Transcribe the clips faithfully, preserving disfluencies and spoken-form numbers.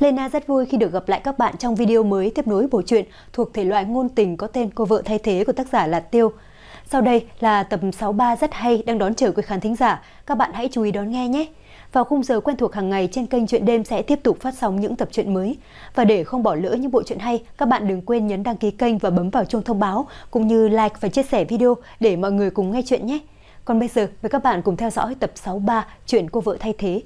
Lena rất vui khi được gặp lại các bạn trong video mới tiếp nối bộ truyện thuộc thể loại ngôn tình có tên Cô vợ thay thế của tác giả là Tiêu. Sau đây là tập sáu mươi ba rất hay đang đón chờ quý khán thính giả, các bạn hãy chú ý đón nghe nhé. Vào khung giờ quen thuộc hàng ngày trên kênh Truyện Đêm sẽ tiếp tục phát sóng những tập truyện mới. Và để không bỏ lỡ những bộ truyện hay, các bạn đừng quên nhấn đăng ký kênh và bấm vào chuông thông báo, cũng như like và chia sẻ video để mọi người cùng nghe chuyện nhé. Còn bây giờ, mời các bạn cùng theo dõi tập sáu mươi ba chuyện Cô vợ thay thế.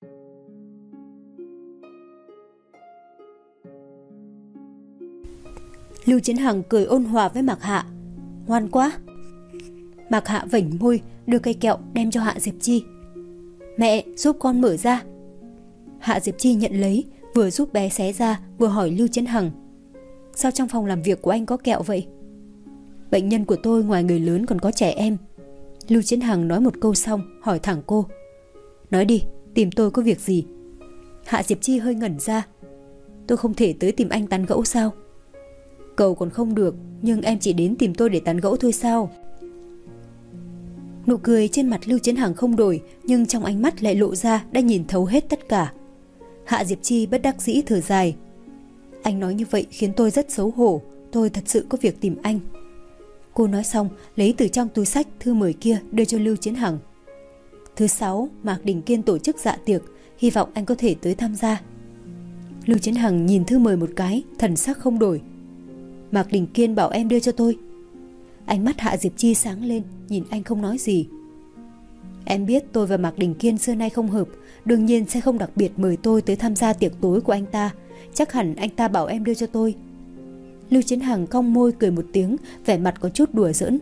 Lưu Chiến Hằng cười ôn hòa với Mạc Hạ. Ngoan quá. Mạc Hạ vểnh môi đưa cây kẹo đem cho Hạ Diệp Chi. Mẹ, giúp con mở ra. Hạ Diệp Chi nhận lấy, vừa giúp bé xé ra, vừa hỏi Lưu Chiến Hằng. Sao trong phòng làm việc của anh có kẹo vậy? Bệnh nhân của tôi ngoài người lớn còn có trẻ em. Lưu Chiến Hằng nói một câu xong, hỏi thẳng cô. Nói đi, tìm tôi có việc gì? Hạ Diệp Chi hơi ngẩn ra. Tôi không thể tới tìm anh tán gẫu sao? Cầu còn không được, nhưng em chỉ đến tìm tôi để tán gẫu thôi sao? Nụ cười trên mặt Lưu Chiến Hằng không đổi, nhưng trong ánh mắt lại lộ ra đã nhìn thấu hết tất cả. Hạ Diệp Chi bất đắc dĩ thở dài. Anh nói như vậy khiến tôi rất xấu hổ, tôi thật sự có việc tìm anh. Cô nói xong, lấy từ trong túi xách thư mời kia đưa cho Lưu Chiến Hằng. Thứ sáu, Mạc Đình Kiên tổ chức dạ tiệc, hy vọng anh có thể tới tham gia. Lưu Chiến Hằng nhìn thư mời một cái, thần sắc không đổi. Mạc Đình Kiên bảo em đưa cho tôi. Ánh mắt Hạ Diệp Chi sáng lên, nhìn anh không nói gì. Em biết tôi và Mạc Đình Kiên xưa nay không hợp, đương nhiên sẽ không đặc biệt mời tôi tới tham gia tiệc tối của anh ta. Chắc hẳn anh ta bảo em đưa cho tôi. Lưu Chiến Hằng cong môi cười một tiếng, vẻ mặt có chút đùa giỡn.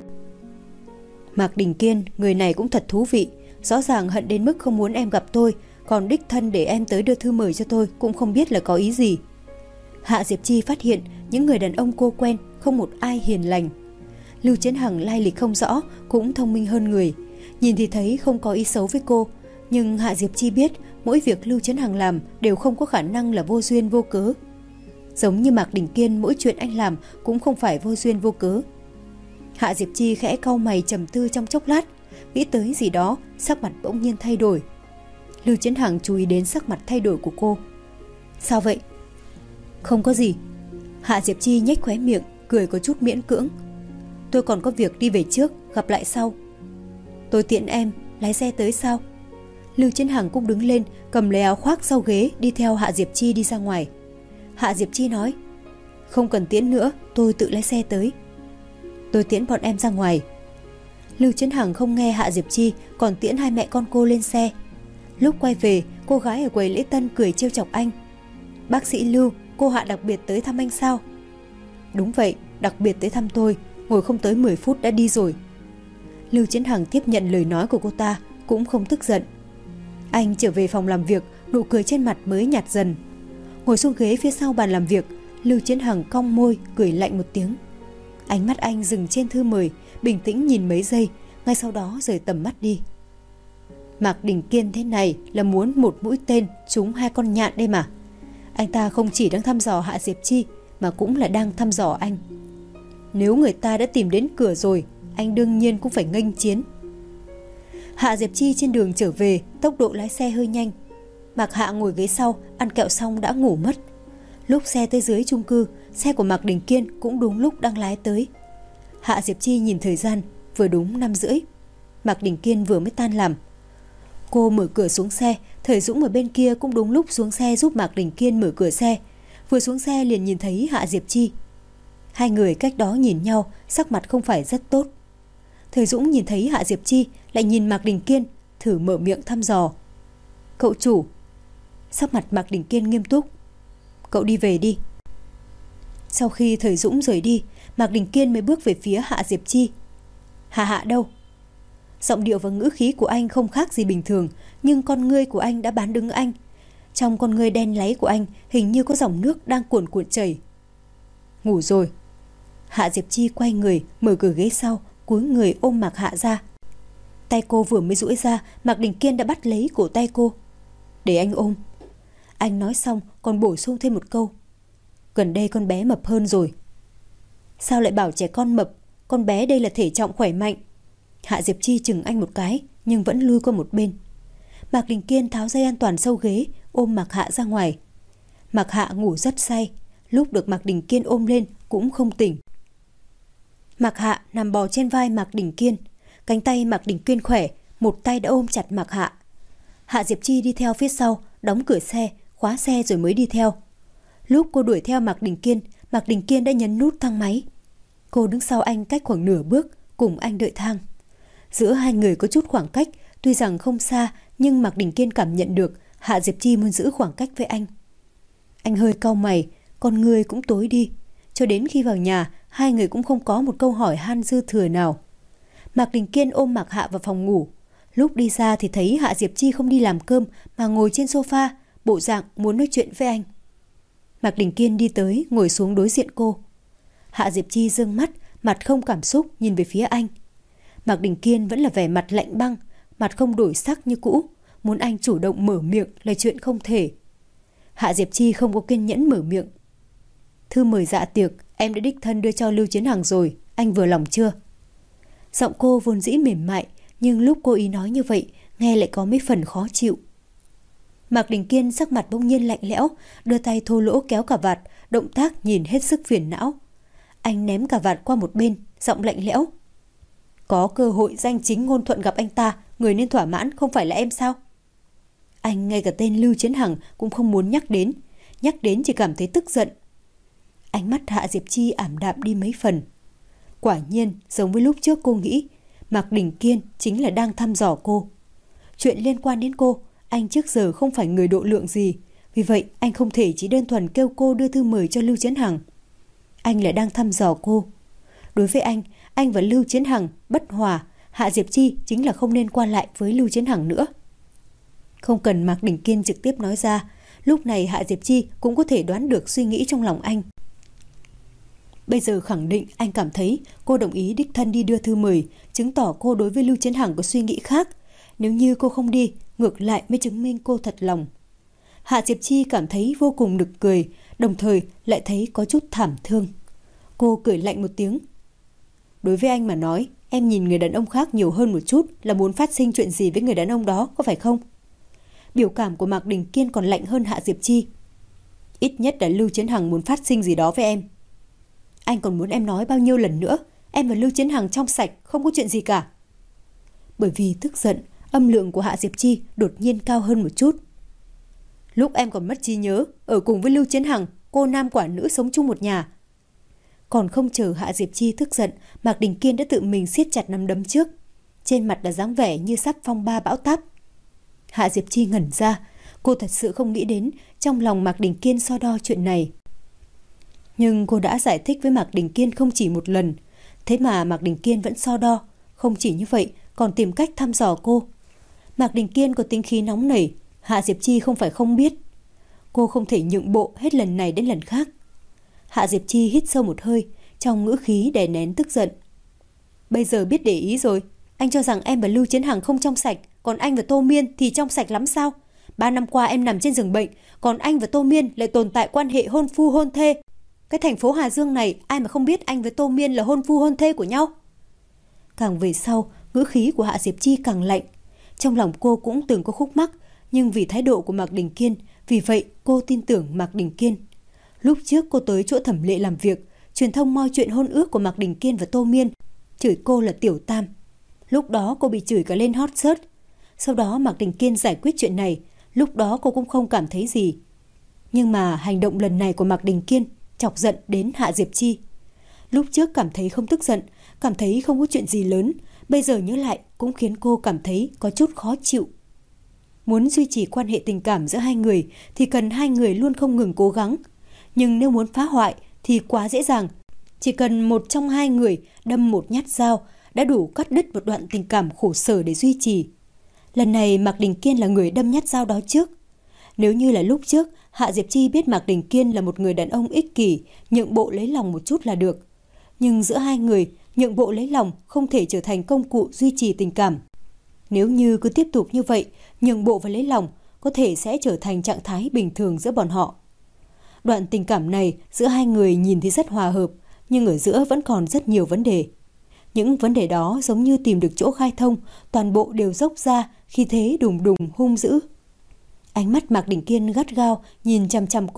Mạc Đình Kiên, người này cũng thật thú vị, rõ ràng hận đến mức không muốn em gặp tôi, còn đích thân để em tới đưa thư mời cho tôi cũng không biết là có ý gì. Hạ Diệp Chi phát hiện những người đàn ông cô quen không một ai hiền lành. Lưu Chiến Hằng lai lịch không rõ, cũng thông minh hơn người, nhìn thì thấy không có ý xấu với cô, nhưng Hạ Diệp Chi biết mỗi việc Lưu Chiến Hằng làm đều không có khả năng là vô duyên vô cớ. Giống như Mạc Đình Kiên, mỗi chuyện anh làm cũng không phải vô duyên vô cớ. Hạ Diệp Chi khẽ cau mày trầm tư trong chốc lát, nghĩ tới gì đó, sắc mặt bỗng nhiên thay đổi. Lưu Chiến Hằng chú ý đến sắc mặt thay đổi của cô. Sao vậy? Không có gì. Hạ Diệp Chi nhếch khóe miệng, cười có chút miễn cưỡng. Tôi còn có việc đi về trước, gặp lại sau. Tôi tiện em, lái xe tới sao? Lưu Chiến Hằng cũng đứng lên, cầm lấy áo khoác sau ghế, đi theo Hạ Diệp Chi đi ra ngoài. Hạ Diệp Chi nói, không cần tiễn nữa, tôi tự lái xe tới. Tôi tiễn bọn em ra ngoài. Lưu Chiến Hằng không nghe Hạ Diệp Chi, còn tiễn hai mẹ con cô lên xe. Lúc quay về, cô gái ở quầy lễ tân cười trêu chọc anh. Bác sĩ Lưu, cô Hạ đặc biệt tới thăm anh sao? Đúng vậy, đặc biệt tới thăm tôi, ngồi không tới mười phút đã đi rồi. Lưu Chiến Hằng tiếp nhận lời nói của cô ta, cũng không tức giận. Anh trở về phòng làm việc, nụ cười trên mặt mới nhạt dần. Ngồi xuống ghế phía sau bàn làm việc, Lưu Chiến Hằng cong môi, cười lạnh một tiếng. Ánh mắt anh dừng trên thư mời, bình tĩnh nhìn mấy giây, ngay sau đó rời tầm mắt đi. Mạc Đình Kiên thế này là muốn một mũi tên trúng hai con nhạn đây mà. Anh ta không chỉ đang thăm dò Hạ Diệp Chi, mà cũng là đang thăm dò anh. Nếu người ta đã tìm đến cửa rồi, anh đương nhiên cũng phải nghênh chiến. Hạ Diệp Chi trên đường trở về, tốc độ lái xe hơi nhanh. Mạc Hạ ngồi ghế sau, ăn kẹo xong đã ngủ mất. Lúc xe tới dưới chung cư, xe của Mạc Đình Kiên cũng đúng lúc đang lái tới. Hạ Diệp Chi nhìn thời gian, vừa đúng năm rưỡi. Mạc Đình Kiên vừa mới tan làm. Cô mở cửa xuống xe, Thời Dũng ở bên kia cũng đúng lúc xuống xe giúp Mạc Đình Kiên mở cửa xe. Vừa xuống xe liền nhìn thấy Hạ Diệp Chi. Hai người cách đó nhìn nhau, sắc mặt không phải rất tốt. Thời Dũng nhìn thấy Hạ Diệp Chi, lại nhìn Mạc Đình Kiên, thử mở miệng thăm dò. Cậu chủ. Sắc mặt Mạc Đình Kiên nghiêm túc. Cậu đi về đi. Sau khi Thời Dũng rời đi, Mạc Đình Kiên mới bước về phía Hạ Diệp Chi. Hạ Hạ đâu? Giọng điệu và ngữ khí của anh không khác gì bình thường, nhưng con ngươi của anh đã bán đứng anh. Trong con ngươi đen láy của anh hình như có dòng nước đang cuồn cuộn chảy. Ngủ rồi. Hạ Diệp Chi quay người, mở cửa ghế sau, cúi người ôm Mạc Hạ ra. Tay cô vừa mới duỗi ra, Mạc Đình Kiên đã bắt lấy cổ tay cô. Để anh ôm. Anh nói xong còn bổ sung thêm một câu. Gần đây con bé mập hơn rồi. Sao lại bảo trẻ con mập? Con bé đây là thể trọng khỏe mạnh. Hạ Diệp Chi chừng anh một cái, nhưng vẫn lui qua một bên. Mạc Đình Kiên tháo dây an toàn sau ghế, ôm Mạc Hạ ra ngoài. Mạc Hạ ngủ rất say, lúc được Mạc Đình Kiên ôm lên cũng không tỉnh. Mạc Hạ nằm bò trên vai Mạc Đình Kiên, cánh tay Mạc Đình Kiên khỏe, một tay đã ôm chặt Mạc Hạ. Hạ Diệp Chi đi theo phía sau, đóng cửa xe, khóa xe rồi mới đi theo. Lúc cô đuổi theo Mạc Đình Kiên, Mạc Đình Kiên đã nhấn nút thang máy. Cô đứng sau anh cách khoảng nửa bước, cùng anh đợi thang. Giữa hai người có chút khoảng cách, tuy rằng không xa, nhưng Mạc Đình Kiên cảm nhận được Hạ Diệp Chi muốn giữ khoảng cách với anh. Anh hơi cau mày, con người cũng tối đi. Cho đến khi vào nhà, hai người cũng không có một câu hỏi han dư thừa nào. Mạc Đình Kiên ôm Mạc Hạ vào phòng ngủ. Lúc đi ra thì thấy Hạ Diệp Chi không đi làm cơm mà ngồi trên sofa, bộ dạng muốn nói chuyện với anh. Mạc Đình Kiên đi tới, ngồi xuống đối diện cô. Hạ Diệp Chi dương mắt, mặt không cảm xúc nhìn về phía anh. Mạc Đình Kiên vẫn là vẻ mặt lạnh băng, mặt không đổi sắc như cũ, muốn anh chủ động mở miệng là chuyện không thể. Hạ Diệp Chi không có kiên nhẫn mở miệng. Thư mời dạ tiệc em đã đích thân đưa cho Lưu Chiến Hằng rồi, anh vừa lòng chưa? Giọng cô vốn dĩ mềm mại, nhưng lúc cô ý nói như vậy, nghe lại có mấy phần khó chịu. Mạc Đình Kiên sắc mặt bỗng nhiên lạnh lẽo, đưa tay thô lỗ kéo cà vạt, động tác nhìn hết sức phiền não. Anh ném cà vạt qua một bên, giọng lạnh lẽo. Có cơ hội danh chính ngôn thuận gặp anh ta, người nên thỏa mãn không phải là em sao? Anh ngay cả tên Lưu Chiến Hằng cũng không muốn nhắc đến, nhắc đến chỉ cảm thấy tức giận. Ánh mắt Hạ Diệp Chi ảm đạm đi mấy phần. Quả nhiên, giống với lúc trước cô nghĩ, Mạc Đình Kiên chính là đang thăm dò cô. Chuyện liên quan đến cô, anh trước giờ không phải người độ lượng gì, vì vậy anh không thể chỉ đơn thuần kêu cô đưa thư mời cho Lưu Chiến Hằng. Anh lại đang thăm dò cô. Đối với anh, anh và Lưu Chiến Hằng bất hòa, Hạ Diệp Chi chính là không nên qua lại với Lưu Chiến Hằng nữa. Không cần Mạc Đình Kiên trực tiếp nói ra, lúc này Hạ Diệp Chi cũng có thể đoán được suy nghĩ trong lòng anh. Bây giờ khẳng định anh cảm thấy cô đồng ý đích thân đi đưa thư mời, chứng tỏ cô đối với Lưu Chiến Hằng có suy nghĩ khác. Nếu như cô không đi, ngược lại mới chứng minh cô thật lòng. Hạ Diệp Chi cảm thấy vô cùng nực cười, đồng thời lại thấy có chút thảm thương. Cô cười lạnh một tiếng. Đối với anh mà nói, em nhìn người đàn ông khác nhiều hơn một chút là muốn phát sinh chuyện gì với người đàn ông đó, có phải không? Biểu cảm của Mạc Đình Kiên còn lạnh hơn Hạ Diệp Chi. Ít nhất là Lưu Chiến Hằng muốn phát sinh gì đó với em. Anh còn muốn em nói bao nhiêu lần nữa, em và Lưu Chiến Hằng trong sạch, không có chuyện gì cả. Bởi vì tức giận, âm lượng của Hạ Diệp Chi đột nhiên cao hơn một chút. Lúc em còn mất trí nhớ, ở cùng với Lưu Chiến Hằng, cô nam quả nữ sống chung một nhà. Còn không chờ Hạ Diệp Chi tức giận, Mạc Đình Kiên đã tự mình siết chặt nắm đấm trước. Trên mặt là dáng vẻ như sắp phong ba bão táp. Hạ Diệp Chi ngẩn ra, cô thật sự không nghĩ đến trong lòng Mạc Đình Kiên so đo chuyện này. Nhưng cô đã giải thích với Mạc Đình Kiên không chỉ một lần, thế mà Mạc Đình Kiên vẫn so đo. Không chỉ như vậy, còn tìm cách thăm dò cô. Mạc Đình Kiên có tính khí nóng nảy, Hạ Diệp Chi không phải không biết. Cô không thể nhượng bộ hết lần này đến lần khác. Hạ Diệp Chi hít sâu một hơi, trong ngữ khí đè nén tức giận. Bây giờ biết để ý rồi, anh cho rằng em và Lưu Chiến Hằng không trong sạch, còn anh và Tô Miên thì trong sạch lắm sao? Ba năm qua em nằm trên giường bệnh, còn anh và Tô Miên lại tồn tại quan hệ hôn phu hôn thê. Cái thành phố Hà Dương này, ai mà không biết anh với Tô Miên là hôn phu hôn thê của nhau? Càng về sau, ngữ khí của Hạ Diệp Chi càng lạnh. Trong lòng cô cũng từng có khúc mắc, nhưng vì thái độ của Mạc Đình Kiên, vì vậy cô tin tưởng Mạc Đình Kiên. Lúc trước cô tới chỗ Thẩm Lệ làm việc, truyền thông moi chuyện hôn ước của Mạc Đình Kiên và Tô Miên, chửi cô là tiểu tam. Lúc đó cô bị chửi cả lên hot search. Sau đó Mạc Đình Kiên giải quyết chuyện này, lúc đó cô cũng không cảm thấy gì. Nhưng mà hành động lần này của Mạc Đình Kiên chọc giận đến Hạ Diệp Chi. Lúc trước cảm thấy không tức giận, cảm thấy không có chuyện gì lớn, bây giờ nhớ lại cũng khiến cô cảm thấy có chút khó chịu. Muốn duy trì quan hệ tình cảm giữa hai người thì cần hai người luôn không ngừng cố gắng. Nhưng nếu muốn phá hoại thì quá dễ dàng. Chỉ cần một trong hai người đâm một nhát dao đã đủ cắt đứt một đoạn tình cảm khổ sở để duy trì. Lần này Mạc Đình Kiên là người đâm nhát dao đó trước. Nếu như là lúc trước, Hạ Diệp Chi biết Mạc Đình Kiên là một người đàn ông ích kỷ, nhượng bộ lấy lòng một chút là được. Nhưng giữa hai người, nhượng bộ lấy lòng không thể trở thành công cụ duy trì tình cảm. Nếu như cứ tiếp tục như vậy, nhượng bộ và lấy lòng có thể sẽ trở thành trạng thái bình thường giữa bọn họ. Đoạn tình cảm này giữa hai người nhìn thì rất hòa hợp, nhưng ở giữa vẫn còn rất nhiều vấn đề. Những vấn đề đó giống như tìm được chỗ khai thông, toàn bộ đều dốc ra khi thế đùng đùng hung dữ. Ánh mắt Mạc Đình Kiên gắt gao nhìn chằm chằm cô,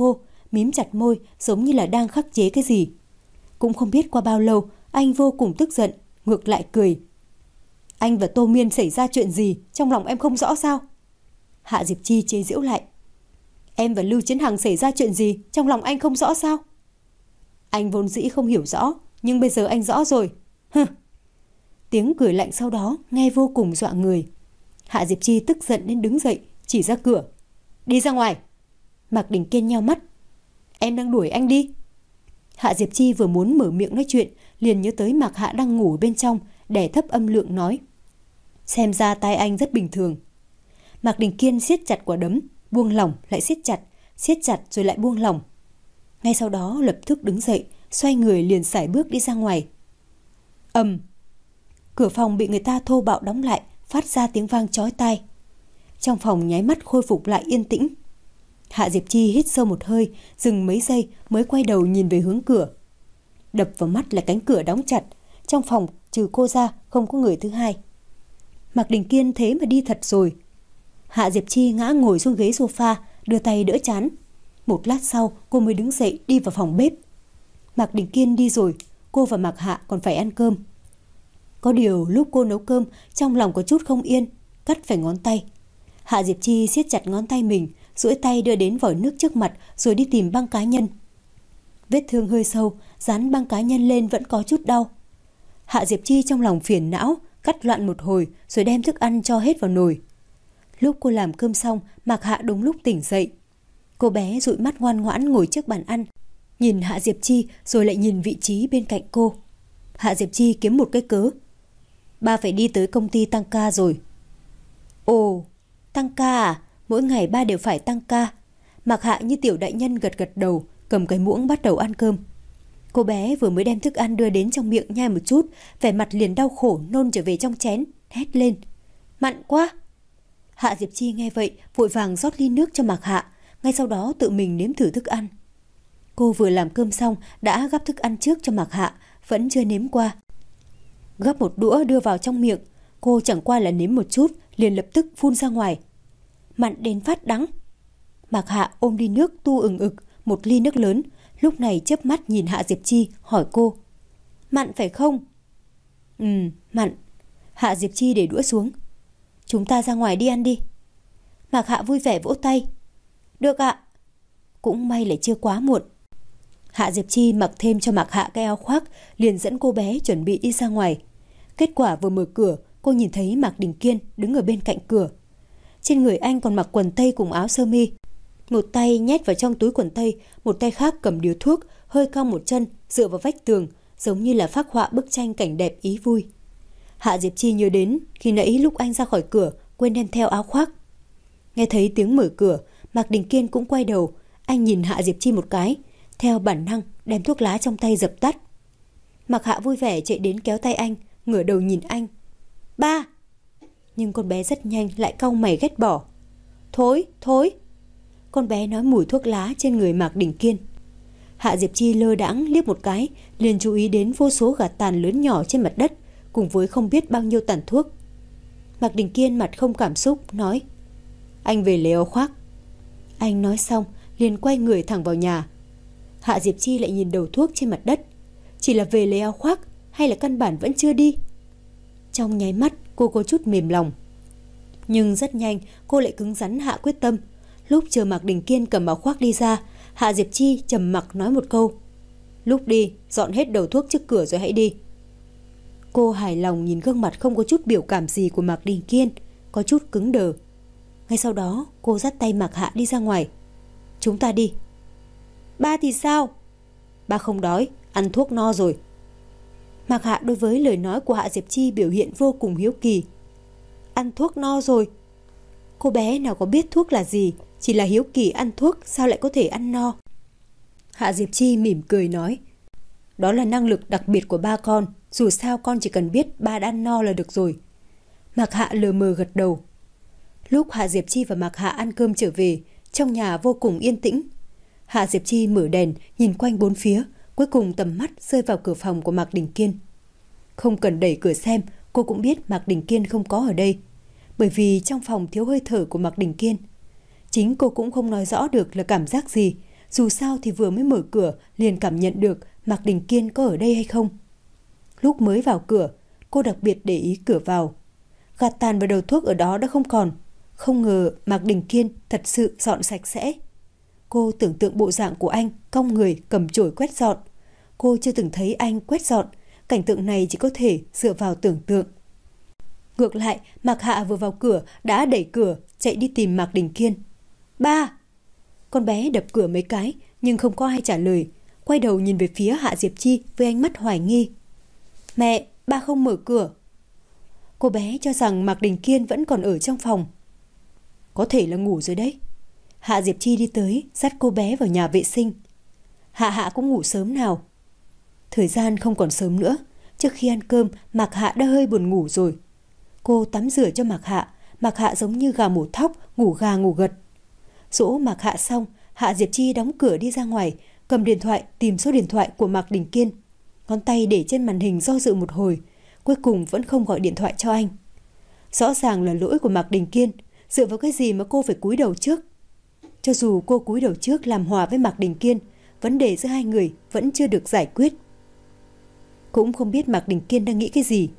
mím chặt môi giống như là đang khắc chế cái gì. Cũng không biết qua bao lâu, anh vô cùng tức giận, ngược lại cười. Anh và Tô Miên xảy ra chuyện gì, trong lòng em không rõ sao? Hạ Diệp Chi chế giễu lại. Em và Lưu Chiến Hằng xảy ra chuyện gì, trong lòng anh không rõ sao? Anh vốn dĩ không hiểu rõ, nhưng bây giờ anh rõ rồi. Hừ. Tiếng cười lạnh sau đó nghe vô cùng dọa người. Hạ Diệp Chi tức giận nên đứng dậy, chỉ ra cửa. Đi ra ngoài. Mạc Đình Kiên nheo mắt. Em đang đuổi anh đi. Hạ Diệp Chi vừa muốn mở miệng nói chuyện, liền nhớ tới Mạc Hạ đang ngủ bên trong, đè thấp âm lượng nói. Xem ra tai anh rất bình thường. Mạc Đình Kiên siết chặt quả đấm, buông lỏng lại siết chặt, siết chặt rồi lại buông lỏng. Ngay sau đó lập tức đứng dậy, xoay người liền sải bước đi ra ngoài. Ầm. Cửa phòng bị người ta thô bạo đóng lại, phát ra tiếng vang chói tai. Trong phòng nháy mắt khôi phục lại yên tĩnh. Hạ Diệp Chi hít sâu một hơi, dừng mấy giây mới quay đầu nhìn về hướng cửa. Đập vào mắt là cánh cửa đóng chặt, trong phòng trừ cô ra không có người thứ hai. Mạc Đình Kiên thế mà đi thật rồi. Hạ Diệp Chi ngã ngồi xuống ghế sofa, đưa tay đỡ trán. Một lát sau cô mới đứng dậy đi vào phòng bếp. Mạc Đình Kiên đi rồi, cô và Mạc Hạ còn phải ăn cơm. Có điều lúc cô nấu cơm, trong lòng có chút không yên, cắt phải ngón tay. Hạ Diệp Chi siết chặt ngón tay mình, duỗi tay đưa đến vòi nước trước mặt rồi đi tìm băng cá nhân. Vết thương hơi sâu, dán băng cá nhân lên vẫn có chút đau. Hạ Diệp Chi trong lòng phiền não, cắt loạn một hồi rồi đem thức ăn cho hết vào nồi. Lúc cô làm cơm xong, Mạc Hạ đúng lúc tỉnh dậy. Cô bé dụi mắt ngoan ngoãn ngồi trước bàn ăn, nhìn Hạ Diệp Chi rồi lại nhìn vị trí bên cạnh cô. Hạ Diệp Chi kiếm một cái cớ. Ba phải đi tới công ty tăng ca rồi. Ồ, tăng ca à? Mỗi ngày ba đều phải tăng ca. Mạc Hạ như tiểu đại nhân gật gật đầu, cầm cái muỗng bắt đầu ăn cơm. Cô bé vừa mới đem thức ăn đưa đến trong miệng nhai một chút, vẻ mặt liền đau khổ nôn trở về trong chén, hét lên. Mặn quá! Hạ Diệp Chi nghe vậy, vội vàng rót ly nước cho Mạc Hạ, ngay sau đó tự mình nếm thử thức ăn. Cô vừa làm cơm xong, đã gắp thức ăn trước cho Mạc Hạ, vẫn chưa nếm qua. Gắp một đũa đưa vào trong miệng, cô chẳng qua là nếm một chút, liền lập tức phun ra ngoài. Mặn đến phát đắng. Mạc Hạ ôm ly nước tu ừng ực, một ly nước lớn, lúc này chớp mắt nhìn Hạ Diệp Chi, hỏi cô. Mặn phải không? Ừ, mặn. Hạ Diệp Chi để đũa xuống. Chúng ta ra ngoài đi ăn đi. Mạc Hạ vui vẻ vỗ tay. Được ạ. Cũng may lại chưa quá muộn. Hạ Diệp Chi mặc thêm cho Mạc Hạ cái áo khoác, liền dẫn cô bé chuẩn bị đi ra ngoài. Kết quả vừa mở cửa, cô nhìn thấy Mạc Đình Kiên đứng ở bên cạnh cửa. Trên người anh còn mặc quần tây cùng áo sơ mi. Một tay nhét vào trong túi quần tây, một tay khác cầm điếu thuốc, hơi cong một chân, dựa vào vách tường, giống như là phác họa bức tranh cảnh đẹp ý vui. Hạ Diệp Chi nhớ đến khi nãy lúc anh ra khỏi cửa quên đem theo áo khoác. Nghe thấy tiếng mở cửa, Mạc Đình Kiên cũng quay đầu, anh nhìn Hạ Diệp Chi một cái, theo bản năng đem thuốc lá trong tay dập tắt. Mạc Hạ vui vẻ chạy đến kéo tay anh, ngửa đầu nhìn anh. Ba! Nhưng con bé rất nhanh lại cau mày ghét bỏ. Thối, thối! Con bé nói mùi thuốc lá trên người Mạc Đình Kiên. Hạ Diệp Chi lơ đãng liếc một cái, liền chú ý đến vô số gạt tàn lớn nhỏ trên mặt đất, cùng với không biết bao nhiêu tàn thuốc. Mạc Đình Kiên mặt không cảm xúc, nói. Anh về lấy áo khoác. Anh nói xong, liền quay người thẳng vào nhà. Hạ Diệp Chi lại nhìn đầu thuốc trên mặt đất. Chỉ là về lấy áo khoác, hay là căn bản vẫn chưa đi? Trong nháy mắt, cô có chút mềm lòng. Nhưng rất nhanh, cô lại cứng rắn hạ quyết tâm. Lúc chờ Mạc Đình Kiên cầm áo khoác đi ra, Hạ Diệp Chi trầm mặc nói một câu. Lúc đi, dọn hết đầu thuốc trước cửa rồi hãy đi. Cô hài lòng nhìn gương mặt không có chút biểu cảm gì của Mạc Đình Kiên, có chút cứng đờ. Ngay sau đó, cô dắt tay Mạc Hạ đi ra ngoài. Chúng ta đi. Ba thì sao? Ba không đói, ăn thuốc no rồi. Mạc Hạ đối với lời nói của Hạ Diệp Chi biểu hiện vô cùng hiếu kỳ. Ăn thuốc no rồi? Cô bé nào có biết thuốc là gì, chỉ là hiếu kỳ ăn thuốc sao lại có thể ăn no. Hạ Diệp Chi mỉm cười nói. Đó là năng lực đặc biệt của ba con, dù sao con chỉ cần biết ba đã ăn no là được rồi. Mạc Hạ lờ mờ gật đầu. Lúc Hạ Diệp Chi và Mạc Hạ ăn cơm trở về, trong nhà vô cùng yên tĩnh. Hạ Diệp Chi mở đèn, nhìn quanh bốn phía, cuối cùng tầm mắt rơi vào cửa phòng của Mạc Đình Kiên. Không cần đẩy cửa xem, cô cũng biết Mạc Đình Kiên không có ở đây. Bởi vì trong phòng thiếu hơi thở của Mạc Đình Kiên. Chính cô cũng không nói rõ được là cảm giác gì, Dù sao thì vừa mới mở cửa liền cảm nhận được Mạc Đình Kiên có ở đây hay không. Lúc mới vào cửa, cô đặc biệt để ý cửa vào. Gạt tàn và đầu thuốc ở đó đã không còn. Không ngờ Mạc Đình Kiên thật sự dọn sạch sẽ. Cô tưởng tượng bộ dạng của anh cong người cầm chổi quét dọn. Cô chưa từng thấy anh quét dọn. Cảnh tượng này chỉ có thể dựa vào tưởng tượng. Ngược lại, Mạc Hạ vừa vào cửa đã đẩy cửa chạy đi tìm Mạc Đình Kiên. Ba! Con bé đập cửa mấy cái nhưng không có ai trả lời. Quay đầu nhìn về phía Hạ Diệp Chi với ánh mắt hoài nghi. Mẹ, ba không mở cửa. Cô bé cho rằng Mạc Đình Kiên vẫn còn ở trong phòng. Có thể là ngủ rồi đấy. Hạ Diệp Chi đi tới dắt cô bé vào nhà vệ sinh. Hạ Hạ cũng ngủ sớm nào. Thời gian không còn sớm nữa. Trước khi ăn cơm, Mạc Hạ đã hơi buồn ngủ rồi. Cô tắm rửa cho Mạc Hạ. Mạc Hạ giống như gà mổ thóc, ngủ gà ngủ gật. Dỗ Mạc Hạ xong, Hạ Diệp Chi đóng cửa đi ra ngoài, cầm điện thoại tìm số điện thoại của Mạc Đình Kiên. Ngón tay để trên màn hình do dự một hồi, cuối cùng vẫn không gọi điện thoại cho anh. Rõ ràng là lỗi của Mạc Đình Kiên. Dựa vào cái gì mà cô phải cúi đầu trước? Cho dù cô cúi đầu trước làm hòa với Mạc Đình Kiên, vấn đề giữa hai người vẫn chưa được giải quyết. Cũng không biết Mạc Đình Kiên đang nghĩ cái gì.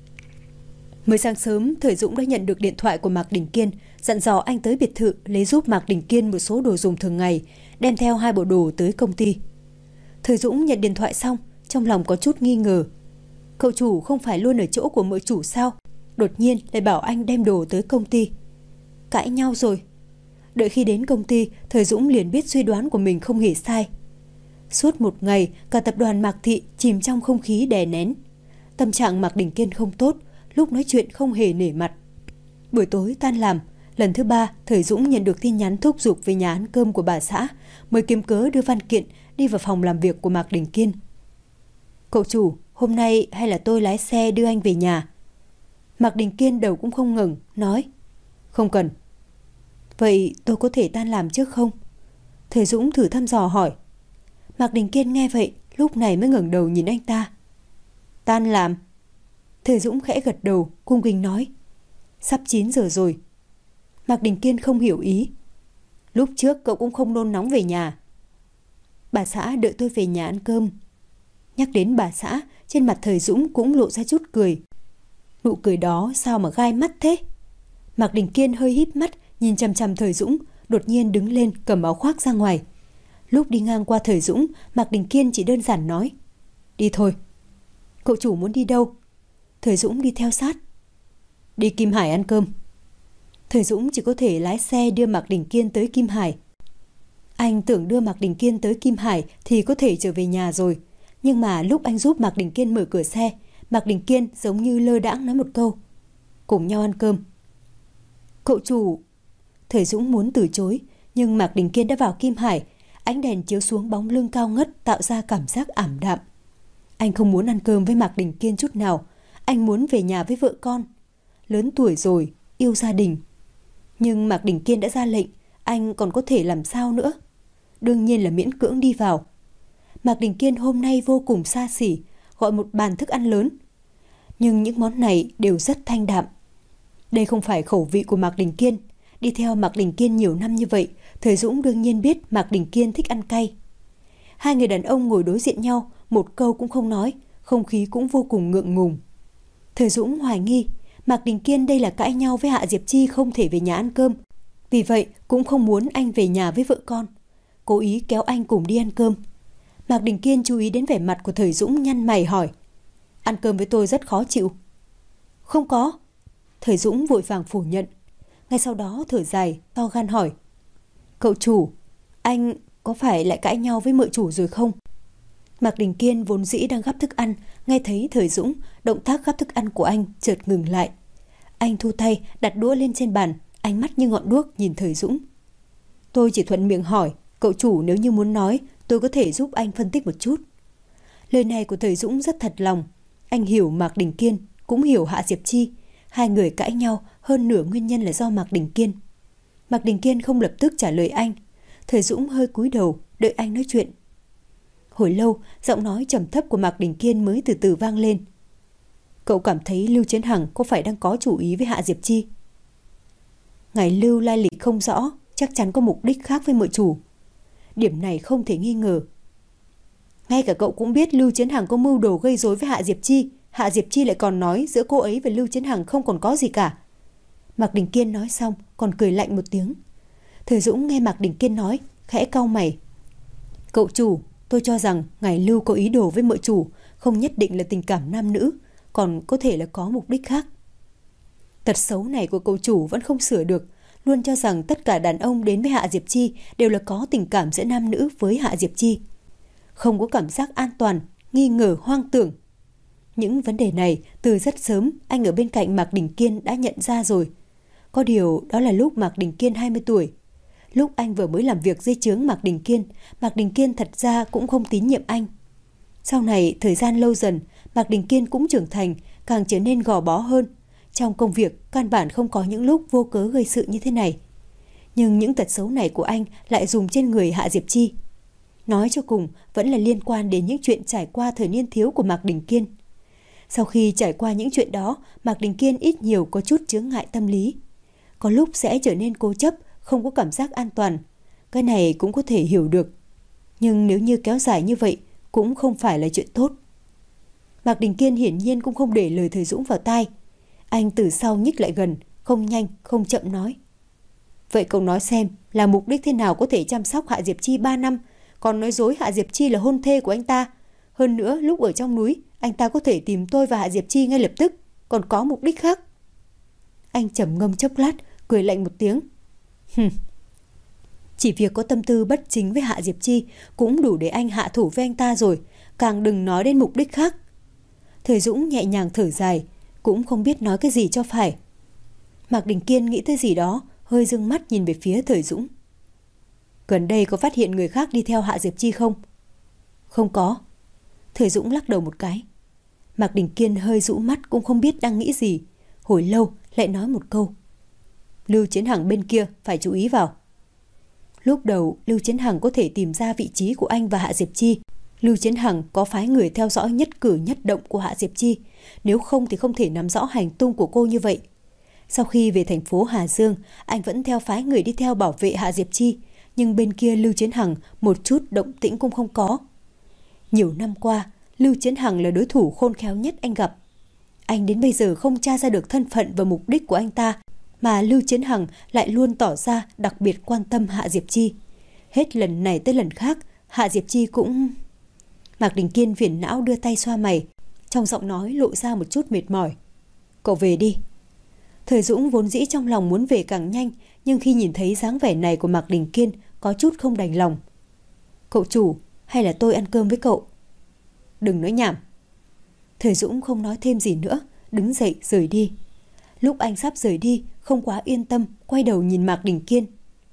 Mới sáng sớm, Thời Dũng đã nhận được điện thoại của Mạc Đình Kiên, dặn dò anh tới biệt thự lấy giúp Mạc Đình Kiên một số đồ dùng thường ngày, đem theo hai bộ đồ tới công ty. Thời Dũng nhận điện thoại xong, trong lòng có chút nghi ngờ. Cậu chủ không phải luôn ở chỗ của mợ chủ sao? Đột nhiên lại bảo anh đem đồ tới công ty. Cãi nhau rồi. Đợi khi đến công ty, Thời Dũng liền biết suy đoán của mình không hề sai. Suốt một ngày, cả tập đoàn Mạc Thị chìm trong không khí đè nén. Tâm trạng Mạc Đình Kiên không tốt, lúc nói chuyện không hề nể mặt. Buổi tối tan làm, lần thứ ba, Thời Dũng nhận được tin nhắn thúc giục về nhà ăn cơm của bà xã, mới kiếm cớ đưa văn kiện đi vào phòng làm việc của Mạc Đình Kiên. Cậu chủ, hôm nay hay là tôi lái xe đưa anh về nhà? Mạc Đình Kiên đầu cũng không ngẩng, nói. Không cần. Vậy tôi có thể tan làm trước không? Thời Dũng thử thăm dò hỏi. Mạc Đình Kiên nghe vậy, lúc này mới ngẩng đầu nhìn anh ta. Tan làm? Thời Dũng khẽ gật đầu, cung kính nói. Sắp chín giờ rồi. Mạc Đình Kiên không hiểu ý. Lúc trước cậu cũng không nôn nóng về nhà. Bà xã đợi tôi về nhà ăn cơm. Nhắc đến bà xã, trên mặt Thời Dũng cũng lộ ra chút cười. Nụ cười đó sao mà gai mắt thế? Mạc Đình Kiên hơi híp mắt, nhìn chằm chằm Thời Dũng, đột nhiên đứng lên cầm áo khoác ra ngoài. Lúc đi ngang qua Thời Dũng, Mạc Đình Kiên chỉ đơn giản nói. Đi thôi. Cậu chủ muốn đi đâu? Thời Dũng đi theo sát. Đi Kim Hải ăn cơm. Thời Dũng chỉ có thể lái xe đưa Mạc Đình Kiên tới Kim Hải. Anh tưởng đưa Mạc Đình Kiên tới Kim Hải thì có thể trở về nhà rồi. Nhưng mà lúc anh giúp Mạc Đình Kiên mở cửa xe, Mạc Đình Kiên giống như lơ đãng nói một câu. Cùng nhau ăn cơm. Cậu chủ... Thời Dũng muốn từ chối, nhưng Mạc Đình Kiên đã vào Kim Hải. Ánh đèn chiếu xuống bóng lưng cao ngất tạo ra cảm giác ảm đạm. Anh không muốn ăn cơm với Mạc Đình Kiên chút nào. Anh muốn về nhà với vợ con. Lớn tuổi rồi, yêu gia đình. Nhưng Mạc Đình Kiên đã ra lệnh, anh còn có thể làm sao nữa? Đương nhiên là miễn cưỡng đi vào. Mạc Đình Kiên hôm nay vô cùng xa xỉ, gọi một bàn thức ăn lớn. Nhưng những món này đều rất thanh đạm. Đây không phải khẩu vị của Mạc Đình Kiên. Đi theo Mạc Đình Kiên nhiều năm như vậy, Thời Dũng đương nhiên biết Mạc Đình Kiên thích ăn cay. Hai người đàn ông ngồi đối diện nhau, một câu cũng không nói, không khí cũng vô cùng ngượng ngùng. Thời Dũng hoài nghi, Mạc Đình Kiên đây là cãi nhau với Hạ Diệp Chi không thể về nhà ăn cơm. Vì vậy cũng không muốn anh về nhà với vợ con. Cố ý kéo anh cùng đi ăn cơm. Mạc Đình Kiên chú ý đến vẻ mặt của Thời Dũng, nhăn mày hỏi. Ăn cơm với tôi rất khó chịu. Không có. Thời Dũng vội vàng phủ nhận. Ngay sau đó thở dài, to gan hỏi. Cậu chủ, anh có phải lại cãi nhau với mợ chủ rồi không? Mạc Đình Kiên vốn dĩ đang gắp thức ăn, nghe thấy Thời Dũng, động tác gắp thức ăn của anh chợt ngừng lại. Anh thu tay, đặt đũa lên trên bàn, ánh mắt như ngọn đuốc nhìn Thời Dũng. Tôi chỉ thuận miệng hỏi, cậu chủ nếu như muốn nói, tôi có thể giúp anh phân tích một chút. Lời này của Thời Dũng rất thật lòng. Anh hiểu Mạc Đình Kiên, cũng hiểu Hạ Diệp Chi. Hai người cãi nhau, hơn nửa nguyên nhân là do Mạc Đình Kiên. Mạc Đình Kiên không lập tức trả lời anh. Thời Dũng hơi cúi đầu, đợi anh nói chuyện. Hồi lâu, giọng nói trầm thấp của Mạc Đình Kiên mới từ từ vang lên. Cậu cảm thấy Lưu Chiến Hằng có phải đang có chủ ý với Hạ Diệp Chi? Ngài Lưu lai lịch không rõ, chắc chắn có mục đích khác với mợ chủ. điểm này không thể nghi ngờ. Ngay cả cậu cũng biết Lưu Chiến Hằng có mưu đồ gây rối với Hạ Diệp Chi. Hạ Diệp Chi lại còn nói giữa cô ấy và Lưu Chiến Hằng không còn có gì cả. Mạc Đình Kiên nói xong còn cười lạnh một tiếng. Thời Dũng nghe Mạc Đình Kiên nói, khẽ cau mày. Cậu chủ, tôi cho rằng ngài Lưu có ý đồ với mợ chủ, không nhất định là tình cảm nam nữ, còn có thể là có mục đích khác. Tật xấu này của cậu chủ vẫn không sửa được, luôn cho rằng tất cả đàn ông đến với Hạ Diệp Chi đều là có tình cảm giữa nam nữ với Hạ Diệp Chi. Không có cảm giác an toàn, nghi ngờ, hoang tưởng. Những vấn đề này từ rất sớm anh ở bên cạnh Mạc Đình Kiên đã nhận ra rồi. Có điều đó là lúc Mạc Đình Kiên hai mươi tuổi. Lúc anh vừa mới làm việc dưới trướng Mạc Đình Kiên, Mạc Đình Kiên thật ra cũng không tín nhiệm anh. Sau này, thời gian lâu dần, Mạc Đình Kiên cũng trưởng thành, càng trở nên gò bó hơn. Trong công việc, căn bản không có những lúc vô cớ gây sự như thế này. Nhưng những tật xấu này của anh lại dùng trên người Hạ Diệp Chi. Nói cho cùng, vẫn là liên quan đến những chuyện trải qua thời niên thiếu của Mạc Đình Kiên. Sau khi trải qua những chuyện đó, Mạc Đình Kiên ít nhiều có chút chướng ngại tâm lý. Có lúc sẽ trở nên cố chấp, không có cảm giác an toàn. Cái này cũng có thể hiểu được. Nhưng nếu như kéo dài như vậy, cũng không phải là chuyện tốt. Mạc Đình Kiên hiển nhiên cũng không để lời Thời Dũng vào tai. Anh từ sau nhích lại gần, không nhanh, không chậm nói. Vậy cậu nói xem, là mục đích thế nào có thể chăm sóc Hạ Diệp Chi ba năm, còn nói dối Hạ Diệp Chi là hôn thê của anh ta. Hơn nữa, lúc ở trong núi, anh ta có thể tìm tôi và Hạ Diệp Chi ngay lập tức, còn có mục đích khác. Anh trầm ngâm chốc lát, cười lạnh một tiếng. Hừm. Chỉ việc có tâm tư bất chính với Hạ Diệp Chi cũng đủ để anh hạ thủ với anh ta rồi, càng đừng nói đến mục đích khác. Thời Dũng nhẹ nhàng thở dài, cũng không biết nói cái gì cho phải. Mạc Đình Kiên nghĩ tới gì đó, hơi dương mắt nhìn về phía Thời Dũng. Gần đây có phát hiện người khác đi theo Hạ Diệp Chi không? Không có. Thời Dũng lắc đầu một cái. Mạc Đình Kiên hơi rũ mắt cũng không biết đang nghĩ gì. Hồi lâu lại nói một câu. Lưu Chiến Hằng bên kia phải chú ý vào. Lúc đầu Lưu Chiến Hằng có thể tìm ra vị trí của anh và Hạ Diệp Chi. Lưu Chiến Hằng có phái người theo dõi nhất cử nhất động của Hạ Diệp Chi. Nếu không thì không thể nắm rõ hành tung của cô như vậy. Sau khi về thành phố Hà Dương, anh vẫn theo phái người đi theo bảo vệ Hạ Diệp Chi. Nhưng bên kia Lưu Chiến Hằng một chút động tĩnh cũng không có. Nhiều năm qua, Lưu Chiến Hằng là đối thủ khôn khéo nhất anh gặp. Anh đến bây giờ không tra ra được thân phận và mục đích của anh ta, mà Lưu Chiến Hằng lại luôn tỏ ra đặc biệt quan tâm Hạ Diệp Chi. Hết lần này tới lần khác, Hạ Diệp Chi cũng... Mạc Đình Kiên phiền não đưa tay xoa mày, trong giọng nói lộ ra một chút mệt mỏi. Cậu về đi. Thời Dũng vốn dĩ trong lòng muốn về càng nhanh, nhưng khi nhìn thấy dáng vẻ này của Mạc Đình Kiên có chút không đành lòng. Cậu chủ, hay là tôi ăn cơm với cậu? Đừng nói nhảm. Thời Dũng không nói thêm gì nữa, đứng dậy rời đi. Lúc anh sắp rời đi, không quá yên tâm, quay đầu nhìn Mạc Đình Kiên.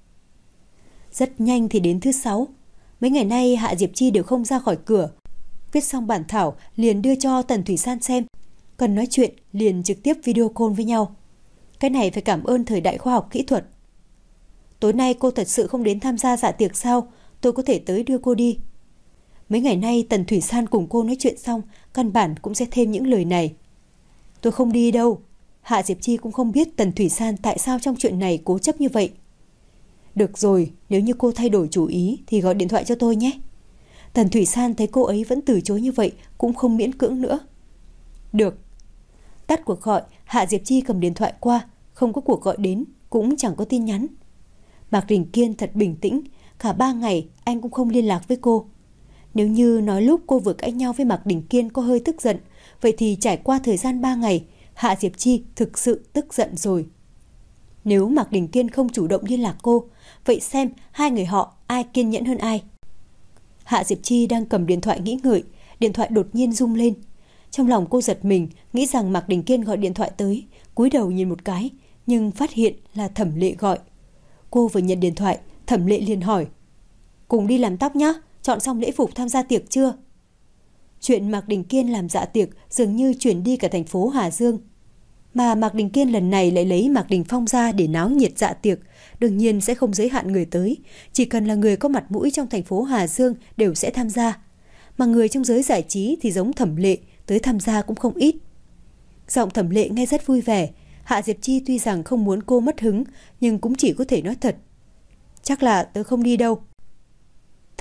Rất nhanh thì đến thứ sáu. Mấy ngày nay Hạ Diệp Chi đều không ra khỏi cửa. Viết xong bản thảo liền đưa cho Tần Thủy San xem. Cần nói chuyện liền trực tiếp video call với nhau. Cái này phải cảm ơn thời đại khoa học kỹ thuật. Tối nay cô thật sự không đến tham gia dạ tiệc sao? Tôi có thể tới đưa cô đi. Mấy ngày nay Tần Thủy San cùng cô nói chuyện xong, căn bản cũng sẽ thêm những lời này. Tôi không đi đâu. Hạ Diệp Chi cũng không biết Tần Thủy San tại sao trong chuyện này cố chấp như vậy. Được rồi, nếu như cô thay đổi chủ ý thì gọi điện thoại cho tôi nhé. Tần Thủy San thấy cô ấy vẫn từ chối như vậy, cũng không miễn cưỡng nữa. Được. Tắt cuộc gọi, Hạ Diệp Chi cầm điện thoại qua, không có cuộc gọi đến, cũng chẳng có tin nhắn. Mạc Đình Kiên thật bình tĩnh, cả ba ngày anh cũng không liên lạc với cô. Nếu như nói lúc cô vừa cãi nhau với Mạc Đình Kiên có hơi tức giận, vậy thì trải qua thời gian ba ngày, Hạ Diệp Chi thực sự tức giận rồi. Nếu Mạc Đình Kiên không chủ động liên lạc cô, vậy xem hai người họ ai kiên nhẫn hơn ai. Hạ Diệp Chi đang cầm điện thoại nghĩ ngợi, điện thoại đột nhiên rung lên. Trong lòng cô giật mình, nghĩ rằng Mạc Đình Kiên gọi điện thoại tới, cúi đầu nhìn một cái, nhưng phát hiện là Thẩm Lệ gọi. Cô vừa nhận điện thoại, Thẩm Lệ liền hỏi. Cùng đi làm tóc nhá, chọn xong lễ phục tham gia tiệc chưa? Chuyện Mạc Đình Kiên làm dạ tiệc dường như chuyển đi cả thành phố Hà Dương. Mà Mạc Đình Kiên lần này lại lấy Mạc Đình Phong ra để náo nhiệt dạ tiệc, đương nhiên sẽ không giới hạn người tới, chỉ cần là người có mặt mũi trong thành phố Hà Dương đều sẽ tham gia. Mà người trong giới giải trí thì giống Thẩm Lệ, tới tham gia cũng không ít. Giọng Thẩm Lệ nghe rất vui vẻ. Hạ Diệp Chi tuy rằng không muốn cô mất hứng, nhưng cũng chỉ có thể nói thật. Chắc là tớ không đi đâu.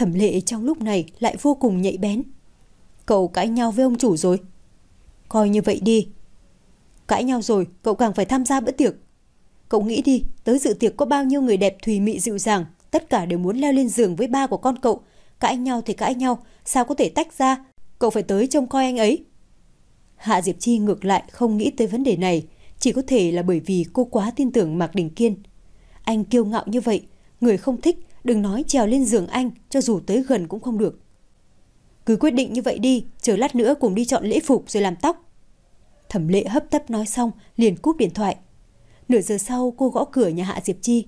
Thẩm Lệ trong lúc này lại vô cùng nhạy bén. Cậu cãi nhau với ông chủ rồi? Coi như vậy đi. Cãi nhau rồi, cậu càng phải tham gia bữa tiệc. Cậu nghĩ đi, tới dự tiệc có bao nhiêu người đẹp thùy mị dịu dàng, tất cả đều muốn leo lên giường với ba của con cậu. Cãi nhau thì cãi nhau, sao có thể tách ra? Cậu phải tới trông coi anh ấy. Hạ Diệp Chi ngược lại không nghĩ tới vấn đề này, chỉ có thể là bởi vì cô quá tin tưởng Mạc Đình Kiên. Anh kiêu ngạo như vậy, người không thích, đừng nói trèo lên giường anh, cho dù tới gần cũng không được. Cứ quyết định như vậy đi, chờ lát nữa cùng đi chọn lễ phục rồi làm tóc. Thẩm Lệ hấp tấp nói xong, liền cúp điện thoại. Nửa giờ sau cô gõ cửa nhà Hạ Diệp Chi.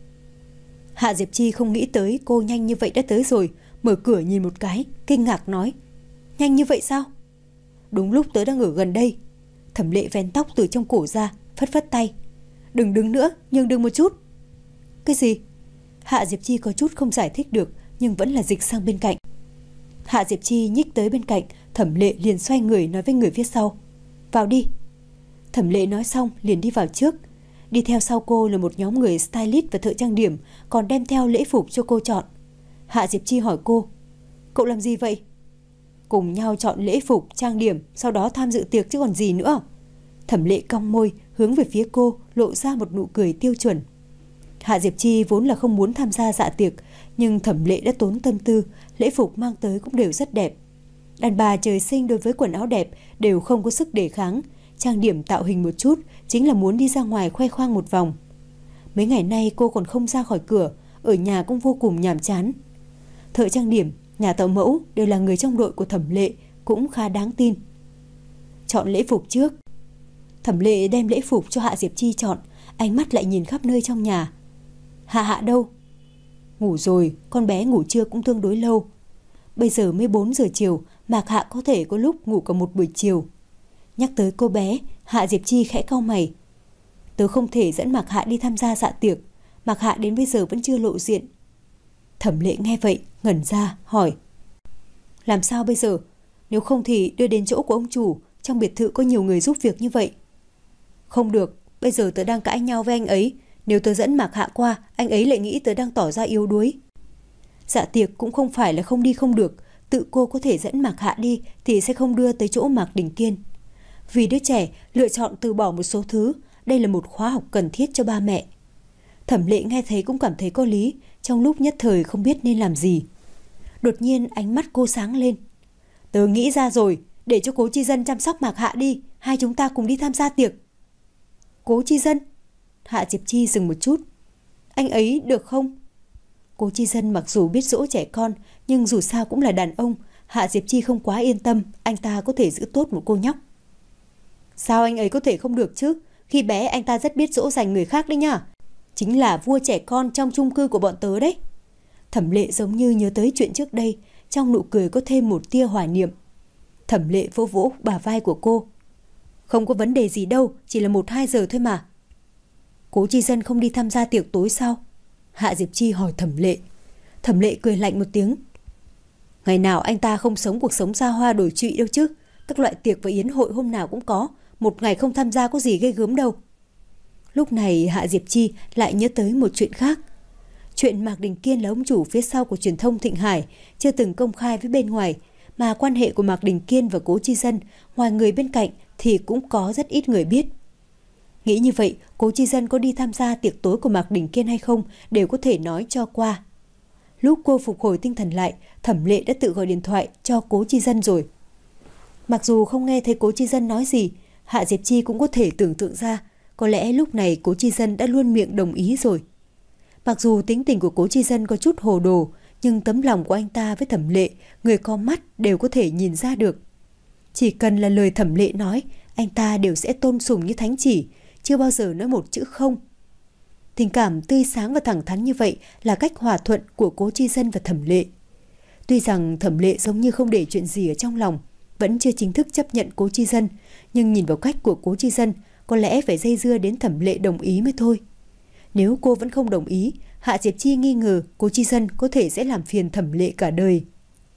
Hạ Diệp Chi không nghĩ tới cô nhanh như vậy đã tới rồi, mở cửa nhìn một cái, kinh ngạc nói: Nhanh như vậy sao? Đúng lúc tớ đang ở gần đây. Thẩm Lệ vén tóc từ trong cổ ra, phất phất tay. Đừng đứng nữa, nhường đường một chút. Cái gì? Hạ Diệp Chi có chút không giải thích được, nhưng vẫn là dịch sang bên cạnh. Hạ Diệp Chi nhích tới bên cạnh, Thẩm Lệ liền xoay người nói với người phía sau: Vào đi. Thẩm Lệ nói xong liền đi vào trước. Đi theo sau cô là một nhóm người stylist và thợ trang điểm, còn đem theo lễ phục cho cô chọn. Hạ Diệp Chi hỏi cô: Cậu làm gì vậy? Cùng nhau chọn lễ phục, trang điểm, sau đó tham dự tiệc chứ còn gì nữa. Thẩm Lệ cong môi, hướng về phía cô, lộ ra một nụ cười tiêu chuẩn. Hạ Diệp Chi vốn là không muốn tham gia dạ tiệc, nhưng Thẩm Lệ đã tốn tâm tư, lễ phục mang tới cũng đều rất đẹp. Đàn bà trời sinh đối với quần áo đẹp đều không có sức đề kháng, trang điểm tạo hình một chút chính là muốn đi ra ngoài khoe khoang một vòng. Mấy ngày nay cô còn không ra khỏi cửa, ở nhà cũng vô cùng nhàm chán. Thợ trang điểm, nhà tạo mẫu đều là người trong đội của Thẩm Lệ, cũng khá đáng tin. Chọn lễ phục trước. Thẩm Lệ đem lễ phục cho Hạ Diệp Chi chọn, ánh mắt lại nhìn khắp nơi trong nhà. Hạ Hạ đâu? Ngủ rồi, con bé ngủ trưa cũng tương đối lâu. Bây giờ mới bốn giờ chiều, Mạc Hạ có thể có lúc ngủ cả một buổi chiều. Nhắc tới cô bé, Hạ Diệp Chi khẽ cau mày. Tớ không thể dẫn Mạc Hạ đi tham gia dạ tiệc, Mạc Hạ đến bây giờ vẫn chưa lộ diện. Thẩm Lệ nghe vậy, ngẩn ra, hỏi: Làm sao bây giờ? Nếu không thì đưa đến chỗ của ông chủ, trong biệt thự có nhiều người giúp việc như vậy. Không được, bây giờ tớ đang cãi nhau với anh ấy. Nếu tớ dẫn Mạc Hạ qua, anh ấy lại nghĩ tớ đang tỏ ra yếu đuối. Dạ tiệc cũng không phải là không đi không được, tự cô có thể dẫn Mạc Hạ đi thì sẽ không đưa tới chỗ Mạc Đình Kiên. Vì đứa trẻ lựa chọn từ bỏ một số thứ, đây là một khóa học cần thiết cho ba mẹ. Thẩm Lệ nghe thấy cũng cảm thấy có lý, trong lúc nhất thời không biết nên làm gì. Đột nhiên ánh mắt cô sáng lên. Tớ nghĩ ra rồi, để cho Cố Chi Dân chăm sóc Mạc Hạ đi, hai chúng ta cùng đi tham gia tiệc. Cố Chi Dân? Hạ Diệp Chi dừng một chút. Anh ấy được không? Cố Chi Dân mặc dù biết dỗ trẻ con, nhưng dù sao cũng là đàn ông, Hạ Diệp Chi không quá yên tâm anh ta có thể giữ tốt một cô nhóc. Sao anh ấy có thể không được chứ? Khi bé anh ta rất biết dỗ dành người khác đấy nhá. Chính là vua trẻ con trong chung cư của bọn tớ đấy. Thẩm Lệ giống như nhớ tới chuyện trước đây, trong nụ cười có thêm một tia hoài niệm. Thẩm Lệ vỗ vỗ bả vai của cô. Không có vấn đề gì đâu, chỉ là một hai giờ thôi mà. Cố Chi Dân không đi tham gia tiệc tối sao? Hạ Diệp Chi hỏi Thẩm Lệ. Thẩm Lệ cười lạnh một tiếng. Ngày nào anh ta không sống cuộc sống xa hoa đổi trụy đâu chứ. Các loại tiệc và yến hội hôm nào cũng có, một ngày không tham gia có gì ghê gớm đâu. Lúc này Hạ Diệp Chi lại nhớ tới một chuyện khác. Chuyện Mạc Đình Kiên là ông chủ phía sau của truyền thông Thịnh Hải, chưa từng công khai với bên ngoài, mà quan hệ của Mạc Đình Kiên và Cố Chi Dân, ngoài người bên cạnh thì cũng có rất ít người biết. Nghĩ như vậy, Cố Chi Dân có đi tham gia tiệc tối của Mạc Đình Kiên hay không đều có thể nói cho qua. Lúc cô phục hồi tinh thần lại, Thẩm Lệ đã tự gọi điện thoại cho Cố Chi Dân rồi. Mặc dù không nghe thấy Cố Chi Dân nói gì, Hạ Diệp Chi cũng có thể tưởng tượng ra, có lẽ lúc này Cố Chi Dân đã luôn miệng đồng ý rồi. Mặc dù tính tình của Cố Chi Dân có chút hồ đồ, nhưng tấm lòng của anh ta với Thẩm Lệ, người có mắt đều có thể nhìn ra được. Chỉ cần là lời Thẩm Lệ nói, anh ta đều sẽ tôn sùng như thánh chỉ, chưa bao giờ nói một chữ không. Tình cảm tươi sáng và thẳng thắn như vậy là cách hòa thuận của Cố Chi Dân và Thẩm Lệ. Tuy rằng Thẩm Lệ giống như không để chuyện gì ở trong lòng, vẫn chưa chính thức chấp nhận Cố Chi Dân, nhưng nhìn vào cách của Cố Chi Dân, có lẽ phải dây dưa đến Thẩm Lệ đồng ý mới thôi. Nếu cô vẫn không đồng ý, Hạ Diệp Chi nghi ngờ Cố Chi Dân có thể sẽ làm phiền Thẩm Lệ cả đời.